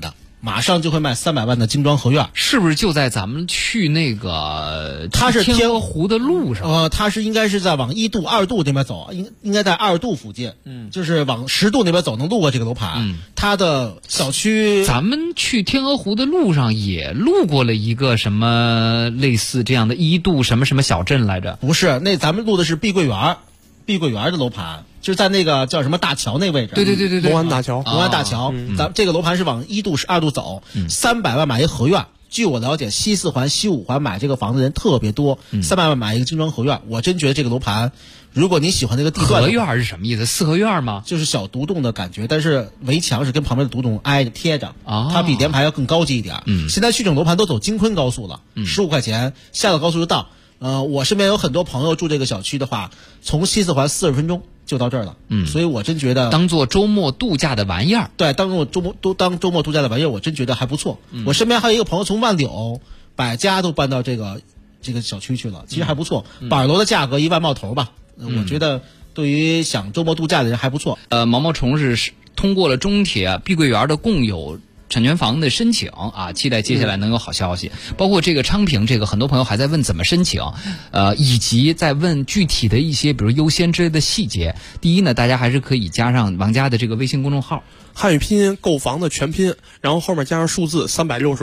Speaker 17: 马上就会卖300万的精装合院，
Speaker 16: 是不是就在咱们去那个？
Speaker 17: 它是
Speaker 16: 天鹅湖的路上。
Speaker 17: 它是应该是在往1度、2度那边走，应该在2度附近。就是往10度那边走，能路过这个楼盘。它的小区，
Speaker 16: 咱们去天鹅湖的路上也路过了一个什么类似这样的1度什么什么小镇来着？
Speaker 17: 不是，那咱们路的是碧桂园的楼盘。就是在那个叫什么大桥那位置，
Speaker 16: 对，
Speaker 18: 龙安大桥，
Speaker 17: 咱这个楼盘是往1度是2度走，300万买一合院。据我了解，西4环、西5环买这个房子的人特别多，300万买一个精装合院，我真觉得这个楼盘，如果你喜欢这个地段，
Speaker 16: 合院是什么意思？四合院吗？
Speaker 17: 就是小独栋的感觉，但是围墙是跟旁边的独栋挨着贴着，它比联排要更高级一点。现在去这种楼盘都走京昆高速了，15块钱下了高速就到。我身边有很多朋友住这个小区的话，从西4环40分钟就到这儿了。所以我真觉得
Speaker 16: 当做周末度假的玩意儿，
Speaker 17: 对，当周末度假的玩意儿，我真觉得还不错。我身边还有一个朋友从万柳、百家都搬到这个小区去了，其实还不错。板楼的价格1万冒头吧，我觉得对于想周末度假的人还不错。
Speaker 16: 毛毛虫是通过了中铁碧桂园的共有产权房的申请啊，期待接下来能有好消息。包括这个昌平，这个很多朋友还在问怎么申请，以及在问具体的一些比如优先之类的细节。第一呢，大家还是可以加上王家的这个微信公众号。
Speaker 18: 汉语拼音购房的全拼，然后后面加上数字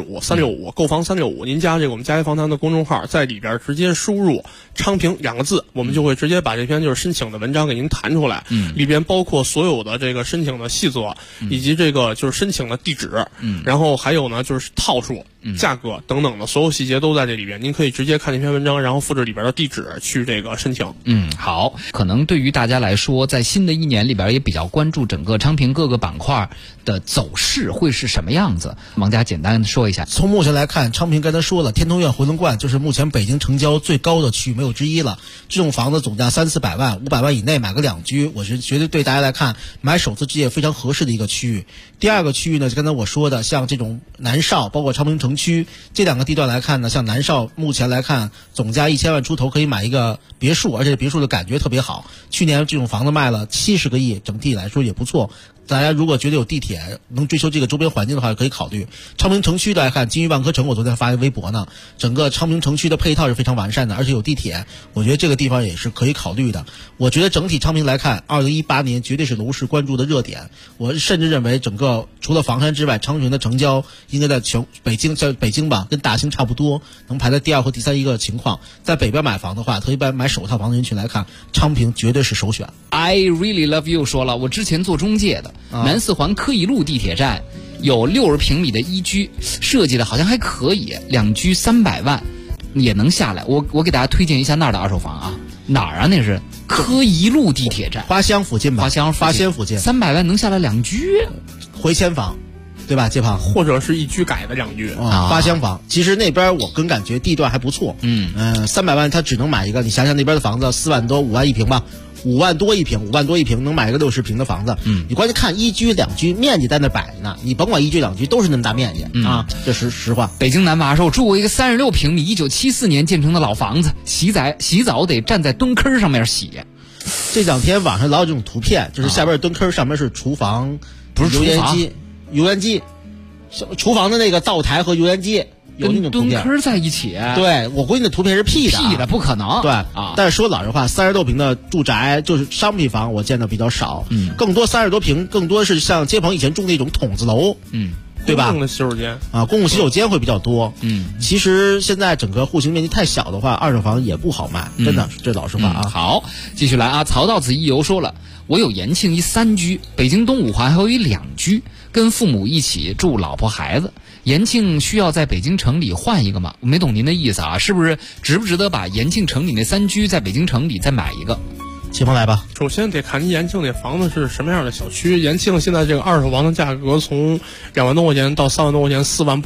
Speaker 18: 365，购房365。您加这个我们佳怡房团的公众号，在里边直接输入昌平2个字，我们就会直接把这篇就是申请的文章给您弹出来。里边包括所有的这个申请的细则，以及这个就是申请的地址，然后还有呢就是套数、价格等等的所有细节都在这里边。您可以直接看这篇文章，然后复制里边的地址去这个申请。
Speaker 16: 好，可能对于大家来说，在新的一年里边也比较关注整个昌平各个板块的走势会是什么样子。王家简单说一下。
Speaker 17: 从目前来看，昌平刚才说了，天通苑回龙观就是目前北京成交最高的区域，没有之一了。这种房子总价300-400万，500万以内买个2居，我是觉得对大家来看买首次置业非常合适的一个区域。第二个区域呢，就刚才我说的，像这种南邵包括昌平城区这2个地段来看呢，像南邵目前来看总价1000万出头可以买一个别墅，而且别墅的感觉特别好。去年这种房子卖了70个亿，整体来说也不错。大家如果觉得有地铁能追求这个周边环境的话，可以考虑。昌平城区来看，金域万科城我昨天发一微博呢，整个昌平城区的配套是非常完善的，而且有地铁，我觉得这个地方也是可以考虑的。我觉得整体昌平来看，2018年绝对是楼市关注的热点。我甚至认为整个除了房山之外，昌平的成交应该在北京吧，跟大兴差不多，能排在第2和第3一个情况。在北边买房的话，特别买首套房的人群来看，昌平绝对是首选。
Speaker 16: I really love you 说了，我之前做中介的，南4环科一路地铁站有60平米的1居，设计的好像还可以，2居300万也能下来。我给大家推荐一下那儿的二手房啊，哪儿啊？那是科一路地铁站，
Speaker 17: 花乡附近吧？花乡附近
Speaker 16: 300万能下来2居，
Speaker 17: 回迁房。对吧，街旁
Speaker 18: 或者是1居改的2居
Speaker 17: 花乡房，其实那边我更感觉地段还不错。300万他只能买一个，你想想那边的房子4万多5万一平吧，5万多一平能买一个60平的房子。你关键看1居2居面积在那摆着呢，你甭管1居2居都是那么大面积啊，这是实话。
Speaker 16: 北京南娃说，住过一个36平米1974年建成的老房子，洗澡得站在蹲坑上面洗。
Speaker 17: 这2天网上老有这种图片，就是下边蹲坑，上面是厨房，
Speaker 16: 不是
Speaker 17: 油烟机，厨房的那个灶台和油烟机有那种图片，
Speaker 16: 跟蹲坑在一起。
Speaker 17: 对，我估计那图片是 P 的，
Speaker 16: 不可能。
Speaker 17: 对啊，但是说老实话，30多平的住宅就是商品房，我见的比较少。更多30多平，更多是像街坊以前住那种筒子楼。对吧？
Speaker 18: 公共的洗手间
Speaker 17: 啊，公共洗手间会比较多。其实现在整个户型面积太小的话，二手房也不好卖，真的，这老实话啊。
Speaker 16: 好，继续来啊。曹道子一游说了，我有延庆一3居，北京东5环还有一2居，跟父母一起住，老婆孩子。延庆需要在北京城里换一个吗？我没懂您的意思啊，是不是值不值得把延庆城里那3居在北京城里再买一个？
Speaker 17: 启鹏来吧。
Speaker 18: 首先得看你延庆那房子是什么样的小区。延庆现在这个二手房的价格从2万多块钱到3万多块钱，4万不等，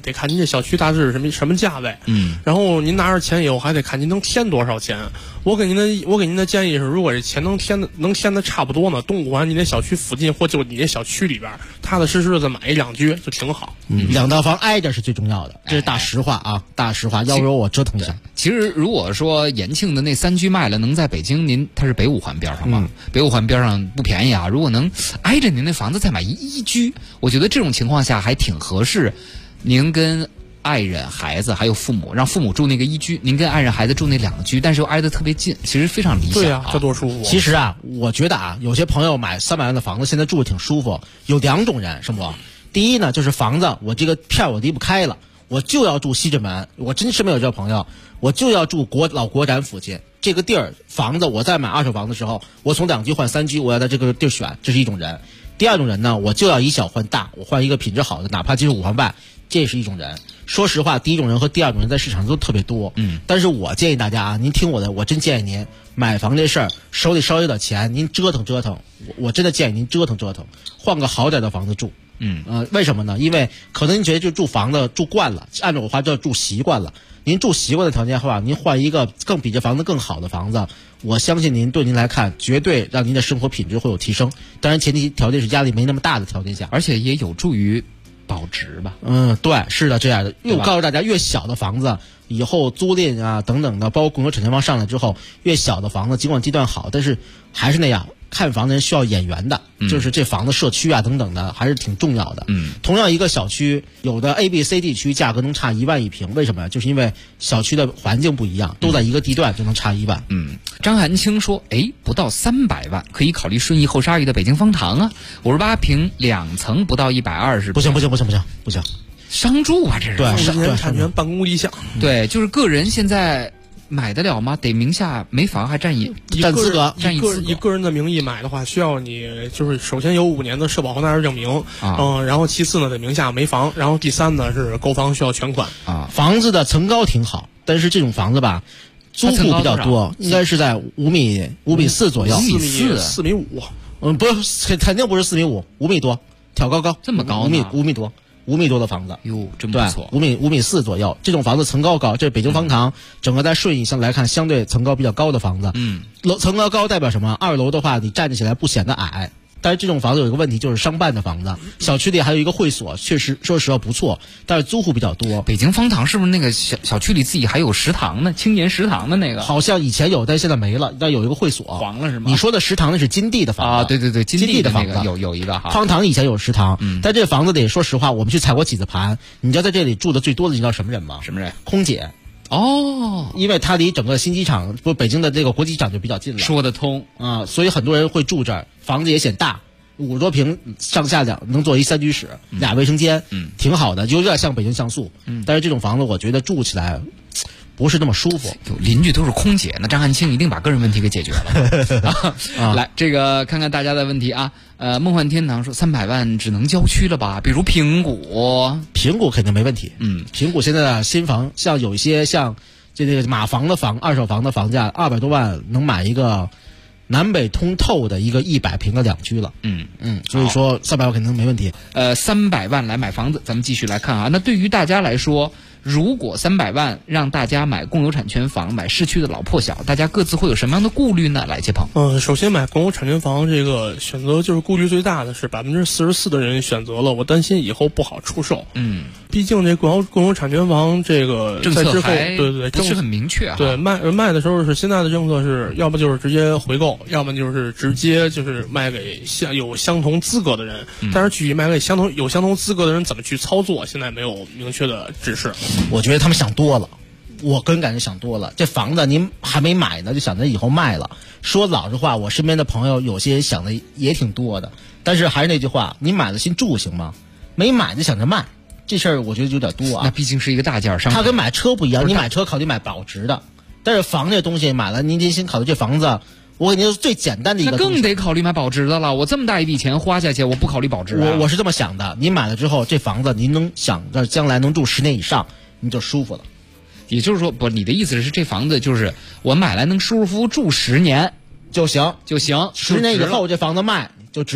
Speaker 18: 得看您这小区大致是什么价位，然后您拿着钱以后还得看您能添多少钱。我给您的建议是，如果这钱能添的差不多呢，东五环你那小区附近或就你那小区里边，踏踏实实的买一两居就挺好。
Speaker 17: 两套房挨着是最重要的，这是大实话啊，大实话。要不我折腾一下。
Speaker 16: 其实如果说延庆的那3居卖了，能在北京它是北五环边上嘛，北五环边上不便宜啊。如果能挨着您那房子再买一居，我觉得这种情况下还挺合适。您跟爱人、孩子还有父母，让父母住那个1居，您跟爱人、孩子住那2居，但是又挨得特别近，其实非常理想。
Speaker 18: 对啊，这多舒服。
Speaker 17: 其实啊，我觉得啊，有些朋友买300万的房子，现在住的挺舒服。有2种人，是不？第一呢，就是房子我这个片我离不开了，我就要住西直门。我真是没有这个朋友，我就要住老国展附近这个地儿房子。我在买2手房的时候，我从2居换3居，我要在这个地儿选，这是一种人。第2种人呢，我就要以小换大，我换一个品质好的，哪怕就是5环外，这也是一种人。说实话，第1种人和第2种人在市场上都特别多。但是我建议大家啊，您听我的，我真建议您买房这事儿手里稍微有点钱，您折腾折腾，我真的建议您折腾折腾，换个好点的房子住。为什么呢？因为可能您觉得就住房子住惯了，按照我话叫住习惯了。您住习惯的条件的话，您换一个比这房子更好的房子，我相信对您来看，绝对让您的生活品质会有提升。当然，前提条件是压力没那么大的条件下，
Speaker 16: 而且也有助于保值吧。
Speaker 17: 对，是的，这样的。我告诉大家，越小的房子，以后租赁啊等等的，包括共有产权房上来之后，越小的房子，尽管地段好，但是还是那样。看房的人需要眼缘的，就是这房子社区啊等等的还是挺重要的。同样一个小区，有的 A、B、C 地区价格能差1万一平，为什么呀？就是因为小区的环境不一样，都在一个地段就能差1万。
Speaker 16: 张寒清说，不到300万可以考虑顺义后沙峪的北京方塘啊，58平2层不到120。
Speaker 17: 不行，
Speaker 16: 商住啊，这是
Speaker 17: 对
Speaker 18: 产权办公立项。
Speaker 16: 对，就是个人现在买得了吗？得名下没房还占
Speaker 17: 资格，
Speaker 18: 以个人的名义买的话，需要你就是首先有5年的社保和纳税证明，然后其次呢得名下没房，然后第3呢是购房需要全款
Speaker 17: 啊。房子的层高挺好，但是这种房子吧，租户比较多，应该是在5米4左右
Speaker 18: ，4米5，
Speaker 17: 不是，肯定不是4米5，5米多，挑高
Speaker 16: 这么高呢
Speaker 17: ，5米多的房子，
Speaker 16: 哟，真不错。
Speaker 17: 5米4左右，这种房子层高，这是北京方塘，整个在顺义上来看，相对层高比较高的房子。层高代表什么？2楼的话，你站起来不显得矮。但是这种房子有一个问题，就是商办的房子，小区里还有一个会所，确实说实话不错，但是租户比较多。
Speaker 16: 北京方塘是不是那个小区里自己还有食堂呢？青年食堂的那个？
Speaker 17: 好像以前有，但现在没了。但有一个会所
Speaker 16: 黄了是吗？
Speaker 17: 你说的食堂那是金地的房子
Speaker 16: 啊？对，金地的房子有一个哈。
Speaker 17: 方塘以前有食堂，但这房子得说实话，我们去踩过几次盘。你知道在这里住的最多的你知道什么人吗？
Speaker 16: 什么人？
Speaker 17: 空姐。因为它离整个新机场北京的这个国际机场就比较近了，
Speaker 16: 说得通
Speaker 17: 啊，所以很多人会住这儿，房子也显大，50多平上下能做一3居室，2卫生间，挺好的，就有点像北京像素。但是这种房子我觉得住起来不是那么舒服。
Speaker 16: 邻居都是空姐，那张汉卿一定把个人问题给解决了。来，这个看看大家的问题啊。梦幻天堂说300万只能郊区了吧？比如平谷
Speaker 17: 肯定没问题。平谷现在的新房，像有一些像这个马房的房，2手房的房价200多万能买一个南北通透的一个100平的2居了。所以说300万肯定没问题。
Speaker 16: 300万来买房子，咱们继续来看啊。那对于大家来说，如果300万让大家买共有产权房，买市区的老破小，大家各自会有什么样的顾虑呢？来，接鹏。
Speaker 18: 首先买共有产权房这个选择就是顾虑最大的是44%的人选择了，我担心以后不好出售。毕竟这共有产权房这个
Speaker 16: 政策
Speaker 18: 对
Speaker 16: 不是很明确啊。
Speaker 18: 对，卖的时候是现在的政策是要么就是直接回购，要么就是直接就是卖给有相同资格的人。但是具体卖给有相同资格的人怎么去操作，现在没有明确的指示。
Speaker 17: 我觉得他们想多了，我个人感觉想多了。这房子您还没买呢，就想着以后卖了。说老实话，我身边的朋友有些想的也挺多的。但是还是那句话，你买了先住行吗？没买就想着卖，这事儿我觉得有点多啊。
Speaker 16: 那毕竟是一个大件商品。
Speaker 17: 它跟买车不一样，你买车考虑买保值的，但是房这东西买了，您先考虑这房子。我肯定是最简单的一个，
Speaker 16: 那更得考虑买保值的了。我这么大一笔钱花下去，我不考虑保值
Speaker 17: 我是这么想的，您买了之后，这房子您能想着将来能住10年以上，你就舒服了。
Speaker 16: 也就是说，你的意思是这房子就是我买来能舒舒服服住10年
Speaker 17: 就行
Speaker 16: ，10
Speaker 17: 年以后这房子卖就值了。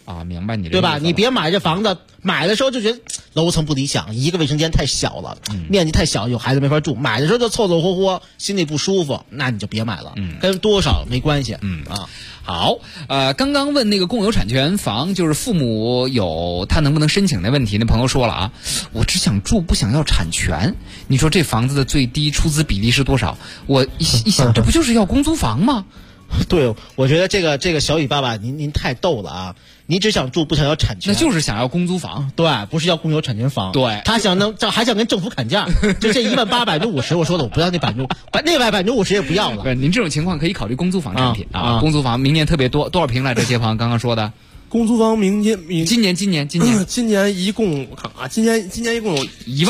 Speaker 16: 啊，明白你这
Speaker 17: 对吧？你别买这房子，买的时候就觉得楼层不理想，一个卫生间太小了，面积太小，有孩子没法住。买的时候就凑凑合合，心里不舒服，那你就别买了。跟多少没关系。
Speaker 16: 好，刚刚问那个共有产权房，就是父母有他能不能申请的问题，那朋友说了啊，我只想住，不想要产权。你说这房子的最低出资比例是多少？我一想，这不就是要公租房吗？
Speaker 17: 对，我觉得这个小雨爸爸，您太逗了啊！你只想住，不想要产权，
Speaker 16: 那就是想要公租房，
Speaker 17: 对，不是要共有产权房。
Speaker 16: 对，
Speaker 17: 他还想跟政府砍价，就这180%，我说了，我不要那50%也不要了。
Speaker 16: 您这种情况可以考虑公租房产品啊，公租房明年特别多少平来着？街坊刚刚说的。
Speaker 18: 公租房
Speaker 16: 今
Speaker 18: 年一共我看啊，今年一共有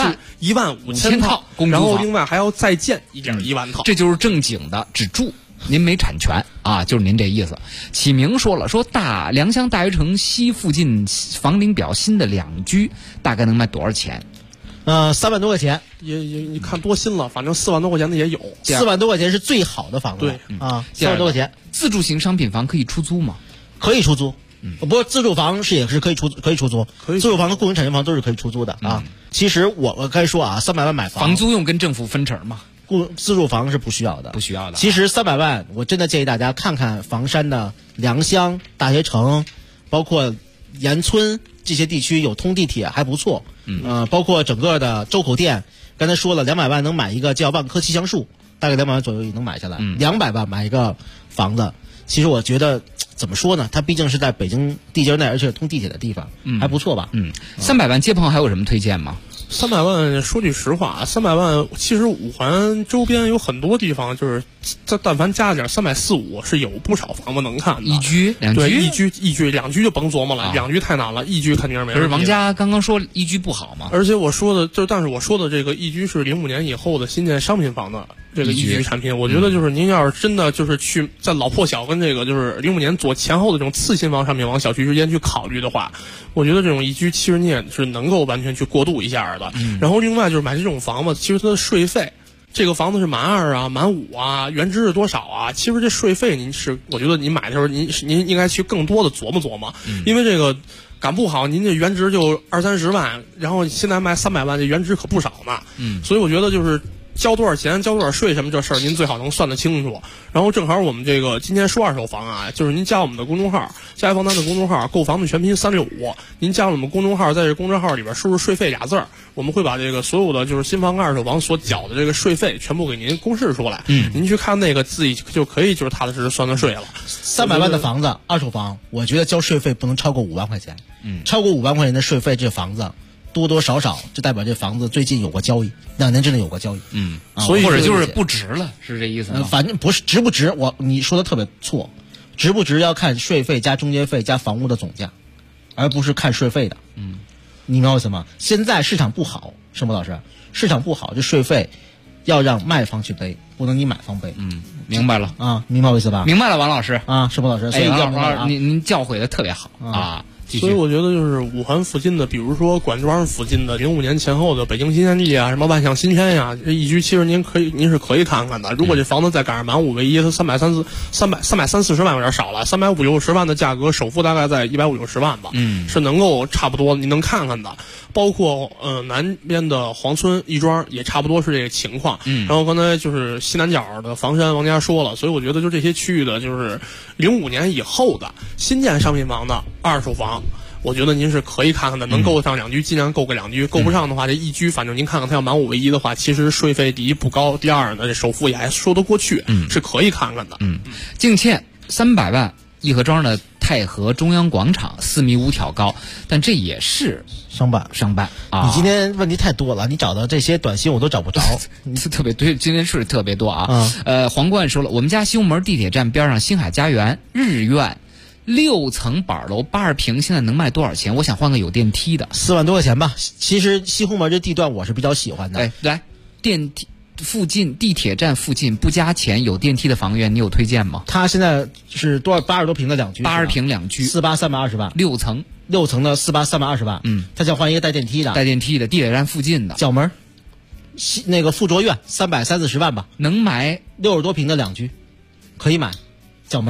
Speaker 18: 15000套
Speaker 16: 公租房，
Speaker 18: 然后另外还要再建1.1万套，
Speaker 16: 这就是正经的只住。您没产权啊，就是您这意思。启明说了，说良乡大学城西附近房龄比较新的两居，大概能卖多少钱
Speaker 17: ？3万多块钱，
Speaker 18: 也你看多新了，反正4万多块钱的也有。
Speaker 17: 4万多块钱是最好的房子，
Speaker 18: 对
Speaker 17: ，4万多块钱。
Speaker 16: 自住型商品房可以出租吗？
Speaker 17: 可以出租，不过自住房也是可以出租，自住房和共有产权房都是可以出租的啊。其实我该说啊，300万买
Speaker 16: 房租用跟政府分成吗？
Speaker 17: 自住房是不需要的。其实300万，我真的建议大家看看房山的良乡、大学城，包括沿村这些地区有通地铁，还不错。包括整个的周口店，刚才说了，200万能买一个叫万科气象树，大概200万左右也能买下来。200万买一个房子，其实我觉得怎么说呢？它毕竟是在北京地界内，而且通地铁的地方，还不错吧
Speaker 16: ？300万街坊还有什么推荐吗
Speaker 18: ？300万，说句实话，300万其实五环周边有很多地方，就是但凡加点300、450，是有不少房子能看的。
Speaker 16: 一居、两居，
Speaker 18: 对，一居、两居就甭琢磨了，两居太难了，一居肯定是没问题。
Speaker 16: 可是王家刚刚说一居不好嘛？
Speaker 18: 而且我说的但是我说的这个一居是05年以后的新建商品房的这个一居产品，我觉得就是您要是真的就是去在老破小跟这个就是05年左前后的这种次新房商品房小区之间去考虑的话，我觉得这种一居其实你也是能够完全去过渡一下的。然后另外就是买这种房子，其实它的税费，这个房子是满2啊、满5啊，原值是多少啊？其实这税费我觉得你买的时候您应该去更多的琢磨，因为这个赶不好您这原值就20-30万，然后现在卖300万，这原值可不少呢。所以我觉得就是交多少钱、交多少税什么这事儿，您最好能算得清楚。然后正好我们这个今天说二手房啊，就是您加我们的公众号“家房单”的公众号，购房的全拼365，您加我们公众号，在这公众号里边输入“税费”2字，我们会把这个所有的就是新房跟二手房所缴的这个税费全部给您公示出来。您去看那个自己就可以就是踏踏实实算税了。
Speaker 17: 300万的房子，二手房，我觉得交税费不能超过5万块钱。超过5万块钱的税费，这房子多多少少就代表这房子最近有过交易，2年之内有过交易。
Speaker 16: 所以或者就是不值了，是这意思吗？
Speaker 17: 反正不是值不值，你说的特别错，值不值要看税费加中介费加房屋的总价，而不是看税费的。你明白为什么？现在市场不好，盛博老师，市场不好，这税费要让卖方去背，不能你买方背。
Speaker 16: 明白了
Speaker 17: 啊，明白我意思吧？
Speaker 16: 明白了，王老师
Speaker 17: 啊，盛博老师，所以
Speaker 16: 王老师，您教诲的特别好啊。
Speaker 18: 所以我觉得就是五环附近的，比如说管庄附近的05年前后的北京新天地啊，什么万象新天呀，这一居其实您是可以看看的。如果这房子再赶上满5为1，它330-340万有点少了，350-60万的价格，首付大概在150-60万吧，是能够差不多你能看看的。包括南边的黄村亦庄也差不多是这个情况。然后刚才就是西南角的房山王家说了，所以我觉得就这些区域的，就是05年以后的新建商品房的二手房，我觉得您是可以看看的，能够得上两居尽量够个两居，够不上的话这一居反正您看看它要满5为1的话，其实税费第一不高，第二呢这首付也还说得过去，是可以看看的。
Speaker 16: 净欠300万颐和庄的太和中央广场4.5米挑高，但这也是商办啊！
Speaker 17: 你今天问题太多了，你找到这些短信我都找不着，
Speaker 16: 你是特别对，今天是特别多啊。皇冠说了，我们家西红门地铁站边上星海家园日苑6层板楼80平，现在能卖多少钱？我想换个有电梯的
Speaker 17: ，4万多块钱吧。其实西红门这地段我是比较喜欢的。
Speaker 16: 来电梯附近地铁站附近不加钱有电梯的房源，你有推荐吗？
Speaker 17: 它现在是多少？80多平的两居
Speaker 16: ，80平两居
Speaker 17: ，48320万
Speaker 16: ，6层
Speaker 17: 的48320万。他想换一个带电梯的，
Speaker 16: 地铁站附近的
Speaker 17: 角门，那个附卓苑330-40万吧，
Speaker 16: 能买
Speaker 17: 60多平的两居，可以买，角门。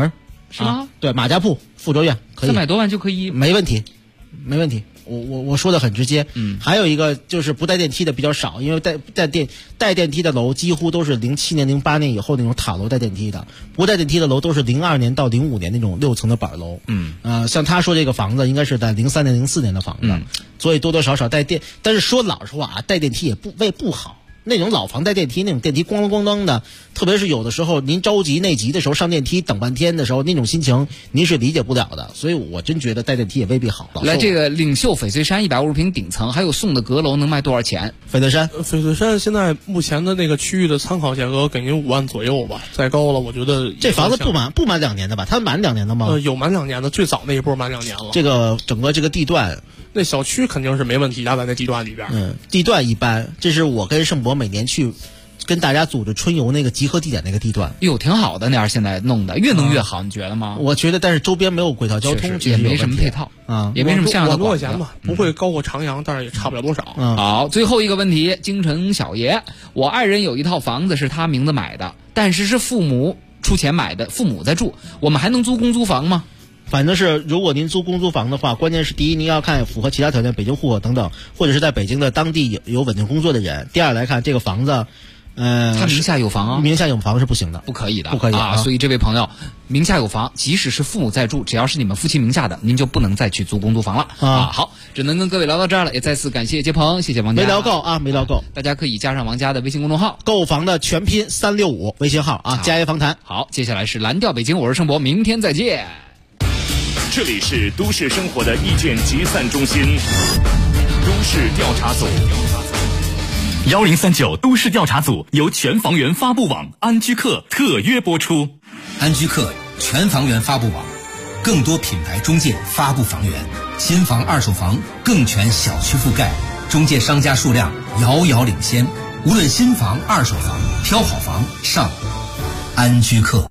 Speaker 16: 是吗？
Speaker 17: 对，马家铺傅州院可以
Speaker 16: 300多万就可以，
Speaker 17: 没问题，没问题。我说的很直接。还有一个就是不带电梯的比较少，因为带电梯的楼几乎都是07年、08年以后那种塔楼带电梯的，不带电梯的楼都是02年到05年那种6层的板楼。像他说这个房子应该是在03年、04年的房子，所以多多少少带电。但是说老实话啊，带电梯也不好。那种老房带电梯，那种电梯咣咣当的，特别是有的时候您着急内急的时候上电梯等半天的时候，那种心情您是理解不了的。所以我真觉得带电梯也未必好。
Speaker 16: 来，这个领袖翡翠山150平顶层，还有送的阁楼能卖多少钱？
Speaker 18: 翡翠山现在目前的那个区域的参考价格给您5万左右吧，再高了我觉得
Speaker 17: 这房子不满2年的吧？它满2年的吗？
Speaker 18: 有满2年的，最早那一波满2年了。
Speaker 17: 这个整个这个地段。
Speaker 18: 那小区肯定是没问题，压在那地段里边。
Speaker 17: 地段一般，这是我跟盛博每年去跟大家组织春游那个集合地点那个地段。
Speaker 16: 哟，挺好的那样，现在弄的越弄越好，你觉得吗？
Speaker 17: 我觉得，但是周边没有轨道交通，
Speaker 16: 也没什么配套也没什么像样的
Speaker 18: 广告。钱吧，不会高过长阳，但是也差不了多少。
Speaker 16: 好，最后一个问题，京城小爷，我爱人有一套房子是他名字买的，但是父母出钱买的，父母在住，我们还能租公租房吗？
Speaker 17: 反正是，如果您租公租房的话，关键是第一，您要看符合其他条件，北京户口等等，或者是在北京的当地有稳定工作的人。第二来看这个房子，
Speaker 16: 他名下有房啊，
Speaker 17: 名下有房是不行的，
Speaker 16: 不可以的，
Speaker 17: 不可以
Speaker 16: 啊。所以这位朋友名下有房，即使是父母在住，只要是你们夫妻名下的，您就不能再去租公租房了啊。好，只能跟各位聊到这儿了，也再次感谢接鹏，谢谢王家。
Speaker 17: 没聊够啊，没聊够，
Speaker 16: 大家可以加上王家的微信公众号，
Speaker 17: 购房的全拼365微信号啊，家业访谈。
Speaker 16: 好，接下来是蓝调北京，我是盛博，明天再见。
Speaker 11: 这里是都市生活的意见集散中心，都市调查组。1039都市调查组由全房源发布网安居客特约播出。
Speaker 10: 安居客全房源发布网，更多品牌中介发布房源，新房二手房更全小区覆盖，中介商家数量遥遥领先。无论新房二手房，挑好房上安居客。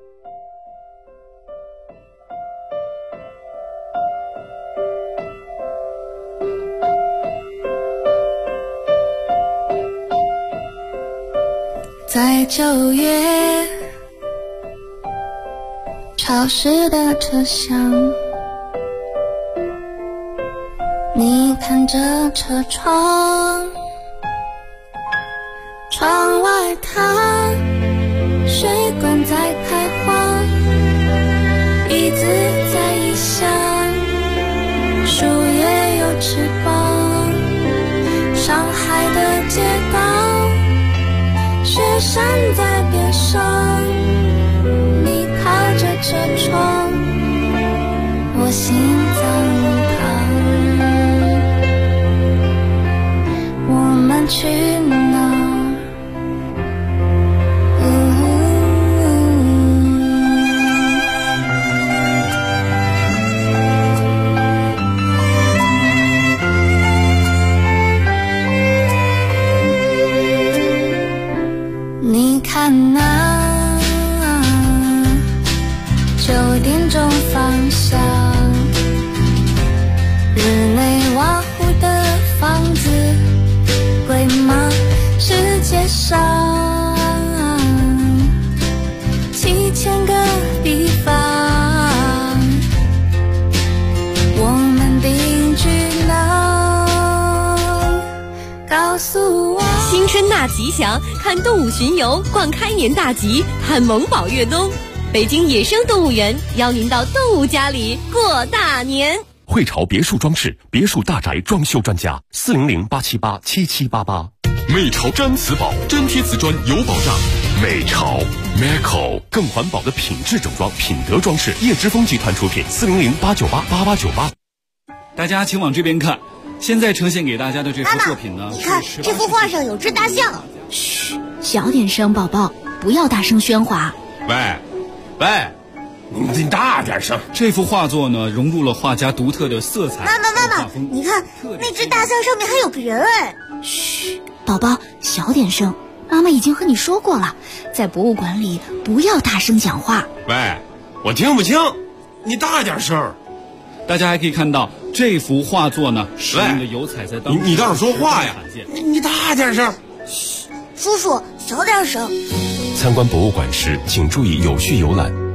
Speaker 20: 在9月潮湿的车厢，你看着车窗，窗外它水管在开花，椅子在异乡，树叶有翅膀，上海的街道，雪山在边上，你靠着车窗，我心脏疼，我们去哪？你看那9点钟方向，日内瓦湖的房子贵吗？世界上7000个地方，我们定居哪？告诉我。
Speaker 3: 新春大吉祥，看动物巡游，逛开年大吉，看萌宝越冬。北京野生动物园邀您到动物家里过大年。
Speaker 11: 汇潮别墅装饰，别墅大宅装修专家，400-878-7788。美潮毡瓷宝，真贴瓷砖有保障。美潮 Meco 更环保的品质整装，品德装饰，叶之峰集团出品，400-898-8898。
Speaker 21: 大家请往这边看，现在呈现给大家的这幅作品呢，
Speaker 19: 你看这幅画上有只大象。
Speaker 1: 嘘，小点声，宝宝，不要大声喧哗。
Speaker 21: 喂，你大点声。这幅画作呢，融入了画家独特的色彩。
Speaker 19: 妈妈，你看那只大象上面还有个人哎。
Speaker 1: 嘘，宝宝，小点声。妈妈已经和你说过了，在博物馆里不要大声讲话。
Speaker 21: 喂，我听不清，你大点声。大家还可以看到这幅画作呢，使用的油彩在当中。
Speaker 22: 你倒是说话呀！你大点声。
Speaker 19: 嘘，叔叔小点声。
Speaker 11: 参观博物馆时，请注意有序游览，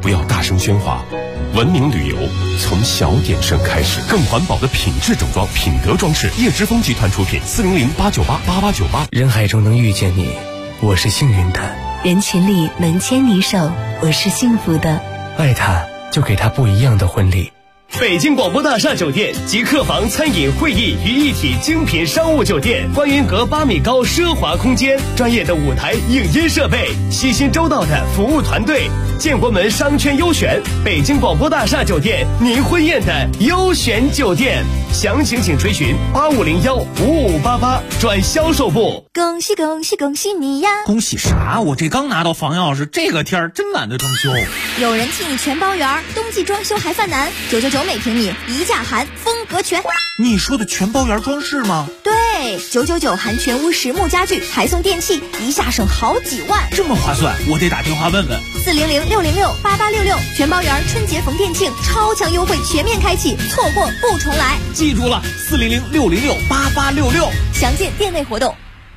Speaker 11: 不要大声喧哗。文明旅游从小点声开始，更环保的品质整装，品德装饰，叶之峰集团出品，400-898-8898。
Speaker 2: 人海中能遇见你，我是幸运的；
Speaker 3: 人群里能牵你手，我是幸福的。
Speaker 2: 爱他，就给他不一样的婚礼。
Speaker 7: 北京广播大厦酒店集客房、餐饮、会议于一体精品商务酒店，观云阁8米高奢华空间，专业的舞台影音设备，细心周到的服务团队，建国门商圈优选，北京广播大厦酒店您婚宴的优选酒店。详情请垂询8501-5588转销售部。
Speaker 6: 恭喜恭喜恭喜你呀！
Speaker 23: 恭喜啥？我这刚拿到房钥匙，这个天儿真懒得装修。
Speaker 6: 有人替你全包圆，冬季装修还犯难，999每平米，一价含，风格全。
Speaker 23: 你说的全包圆装饰吗？
Speaker 6: 对，999含全屋实木家具，还送电器，一下省好几万，
Speaker 23: 这么划算，我得打电话问问。
Speaker 6: 400-606-8866，全包圆春节逢店庆，超强优惠全面开启，错过不重来。
Speaker 23: 记住了，400-606-8866，
Speaker 6: 详见店内活动。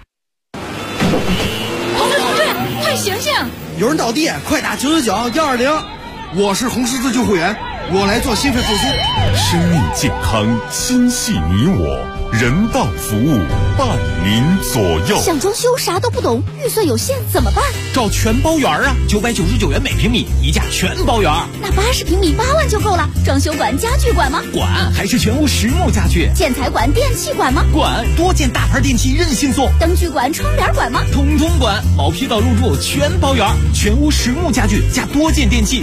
Speaker 13: 同志，快醒醒！
Speaker 24: 有人倒地，快打999-120。我是红十字救护员，我来做心肺复苏。
Speaker 11: 生命健康，心系你我，人道服务伴您左右。
Speaker 6: 想装修啥都不懂，预算有限怎么办？
Speaker 23: 找全包圆啊，999元每平米，一价全包圆。
Speaker 6: 那80平米8万就够了。装修管、家具管吗？
Speaker 23: 管，还是全屋实木家具。
Speaker 6: 建材管、电器管吗？
Speaker 23: 管，多件大牌电器任性送。
Speaker 6: 灯具管、窗帘管吗？
Speaker 23: 统统管，毛坯到入住全包圆，全屋实木家具加多件电器